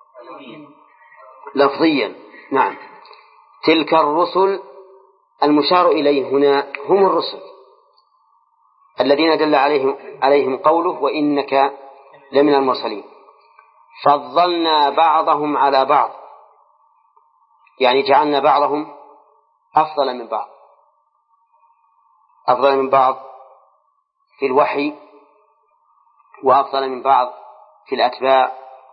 لفظيا، نعم. تلك الرسل المشار إليه هنا هم الرسل الذين دل عليهم, عليهم قوله وإنك لمن المرسلين. فضلنا بعضهم على بعض، يعني جعلنا بعضهم أفضل من بعض، أفضل من بعض في الوحي، وأفضل من بعض في الأتباع،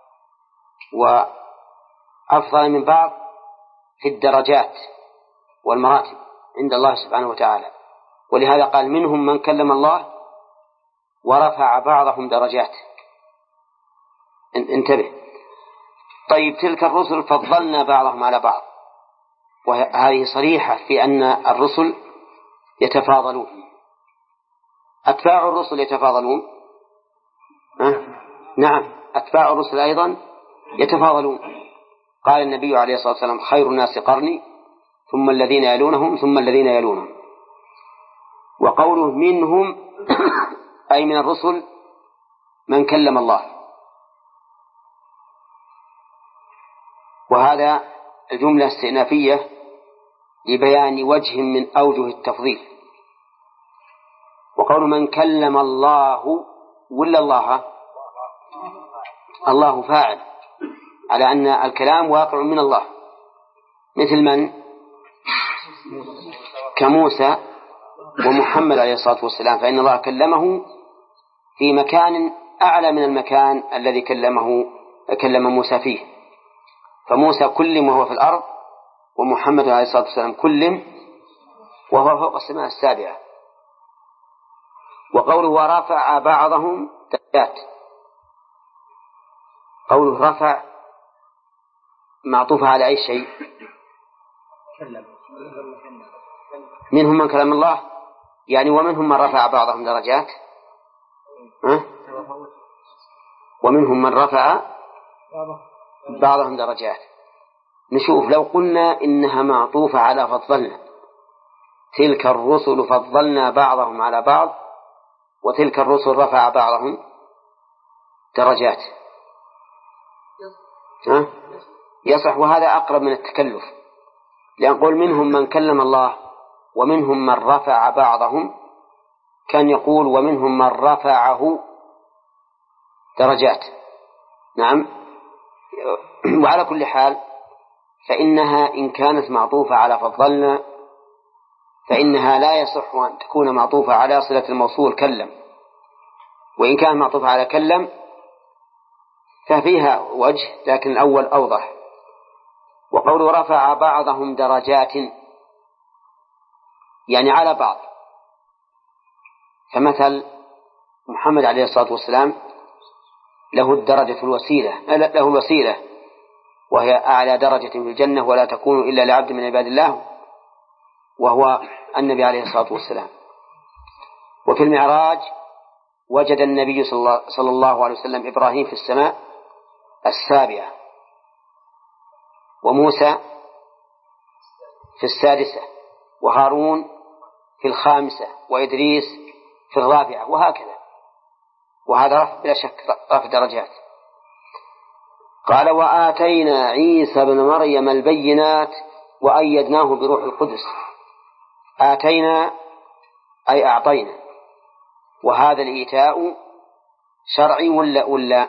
وأفضل من بعض في الدرجات والمراتب عند الله سبحانه وتعالى. ولهذا قال منهم من كلم الله ورفع بعضهم درجات. انتبه. طيب تلك الرسل فضلنا بعضهم على بعض، وهذه صريحة في أن الرسل يتفاضلون. أتباع الرسل يتفاضلون؟ أه؟ نعم، أتباع الرسل أيضا يتفاضلون. قال النبي عليه الصلاة والسلام خير الناس قرني ثم الذين يلونهم ثم الذين يلونهم. وقوله منهم أي من الرسل من كلم الله، وهذا الجملة استئنافية لبيان وجه من أوجه التفضيل. وقول من كلم الله ولا الله الله فاعل، على أن الكلام واقع من الله، مثل من كموسى ومحمد عليه الصلاة والسلام، فإن الله كلمه في مكان أعلى من المكان الذي كلمه كلم موسى فيه. فموسى كلم وهو في الأرض، ومحمد عليه الصلاة والسلام كلم وهو فوق السماء السابعة. وقوله ورفع بعضهم درجات، قوله رفع معطوف على أي شيء؟ منهم من كلم الله، يعني ومنهم من رفع بعضهم درجات، ها؟ ومنهم من رفع بعضهم درجات. نشوف لو قلنا إنها معطوفة على فضلنا، تلك الرسل فضلنا بعضهم على بعض، وتلك الرسل رفع بعضهم درجات، ها؟ يصح، وهذا أقرب من التكلف، لأن قول منهم من كلم الله ومنهم من رفع بعضهم، كان يقول ومنهم من رفعه درجات. نعم. وعلى كل حال فإنها إن كانت معطوفة على فضلنا فإنها لا يصح أن تكون معطوفة على صلة الموصول كلم، وإن كان معطوفة على كلم ففيها وجه، لكن الأول أوضح. وقول رفع بعضهم درجات يعني على بعض، فمثل محمد عليه الصلاة والسلام له الدرجة الوسيلة له الوسيلة وهي أعلى درجة في الجنة ولا تكون إلا لعبد من عباد الله، وهو النبي عليه الصلاة والسلام. وفي المعراج وجد النبي صلى الله عليه وسلم إبراهيم في السماء السابعة، وموسى في السادسة، وهارون في الخامسة، وإدريس في الرابعة، وهكذا. وهذا رفع بلا شك رفع درجات. قال وآتينا عيسى بن مريم البينات وأيدناه بروح القدس. آتينا أي أعطينا، وهذا الإيتاء شرعي ولا ولا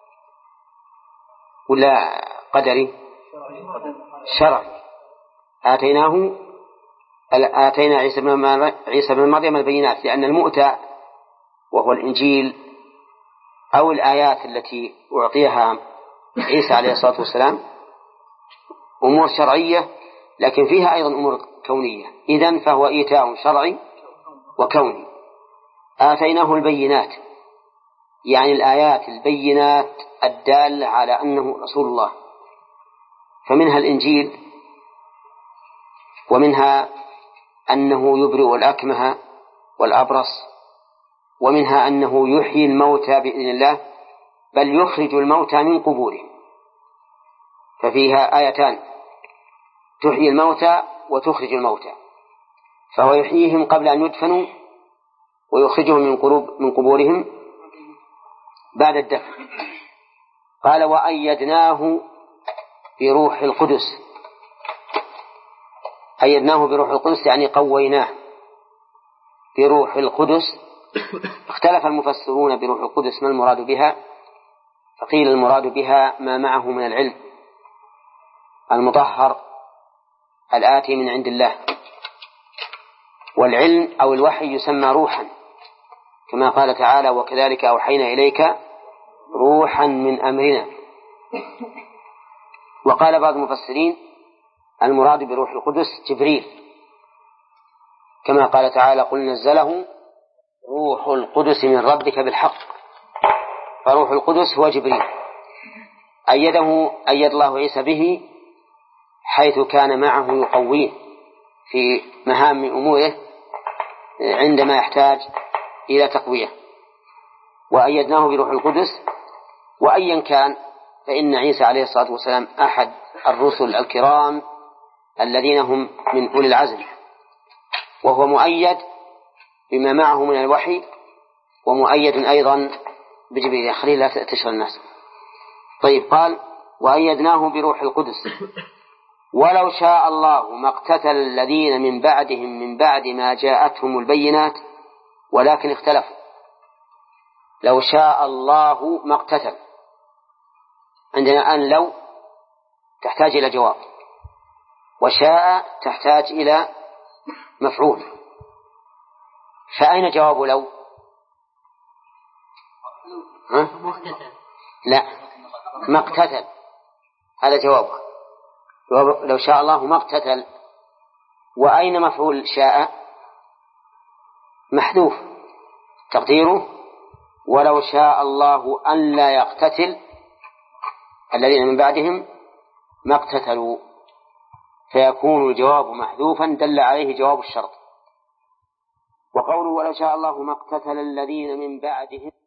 ولا قدري؟ شرعي. آتيناه آتينا عيسى بن عيسى بن مريم البينات، لأن المؤتى وهو الإنجيل أو الآيات التي أعطيها عيسى عليه الصلاة والسلام أمور شرعية، لكن فيها أيضا أمور كونية. إذن فهو إيتاء شرعي وكوني. آتيناه البينات يعني الآيات البينات الدالة على أنه رسول الله، فمنها الإنجيل، ومنها أنه يبرئ الأكمه والأبرص، ومنها أنه يحيي الموتى بإذن الله، بل يخرج الموتى من قبورهم. ففيها آيتان تحيي الموتى وتخرج الموتى، فهو يحييهم قبل أن يدفنوا ويخرجهم من قلوب من قبورهم بعد الدفن. قال وأيدناه بروح القدس. أيدناه بروح القدس يعني قويناه بروح القدس. اختلف المفسرون بروح القدس ما المراد بها، فقيل المراد بها ما معه من العلم المطهر الآتي من عند الله، والعلم أو الوحي يسمى روحا، كما قال تعالى وكذلك أوحينا إليك روحا من أمرنا. وقال بعض المفسرين المراد بروح القدس جبريل، كما قال تعالى قل نزله روح القدس من ربك بالحق، فروح القدس هو جبريل. أيده أيد الله عيسى به حيث كان معه يقويه في مهام أموره عندما يحتاج إلى تقوية. وأيدناه بروح القدس. وأيا كان فإن عيسى عليه الصلاة والسلام أحد الرسل الكرام الذين هم من أولي العزم، وهو مؤيد بما معه من الوحي، ومؤيد أيضا بجبريل. خليل لا تشغل الناس. طيب قال وأيدناه بروح القدس ولو شاء الله ما اقتتل الذين من بعدهم من بعد ما جاءتهم البينات ولكن اختلفوا. لو شاء الله ما اقتتل، عندنا أن لو تحتاج إلى جواب، وشاء تحتاج إلى مفعول، فأين جواب لو؟ ها؟ لا، ما اقتتل هذا جواب. لو شاء الله ما اقتتل. وأين مفعول شاء؟ محذوف، تقديره ولو شاء الله أن لا يقتتل الذين من بعدهم ما اقتتلوا، فيكون الجواب محذوفا دل عليه جواب الشرط. وقوله ولو شاء الله ما اقتتل الذين من بعدهم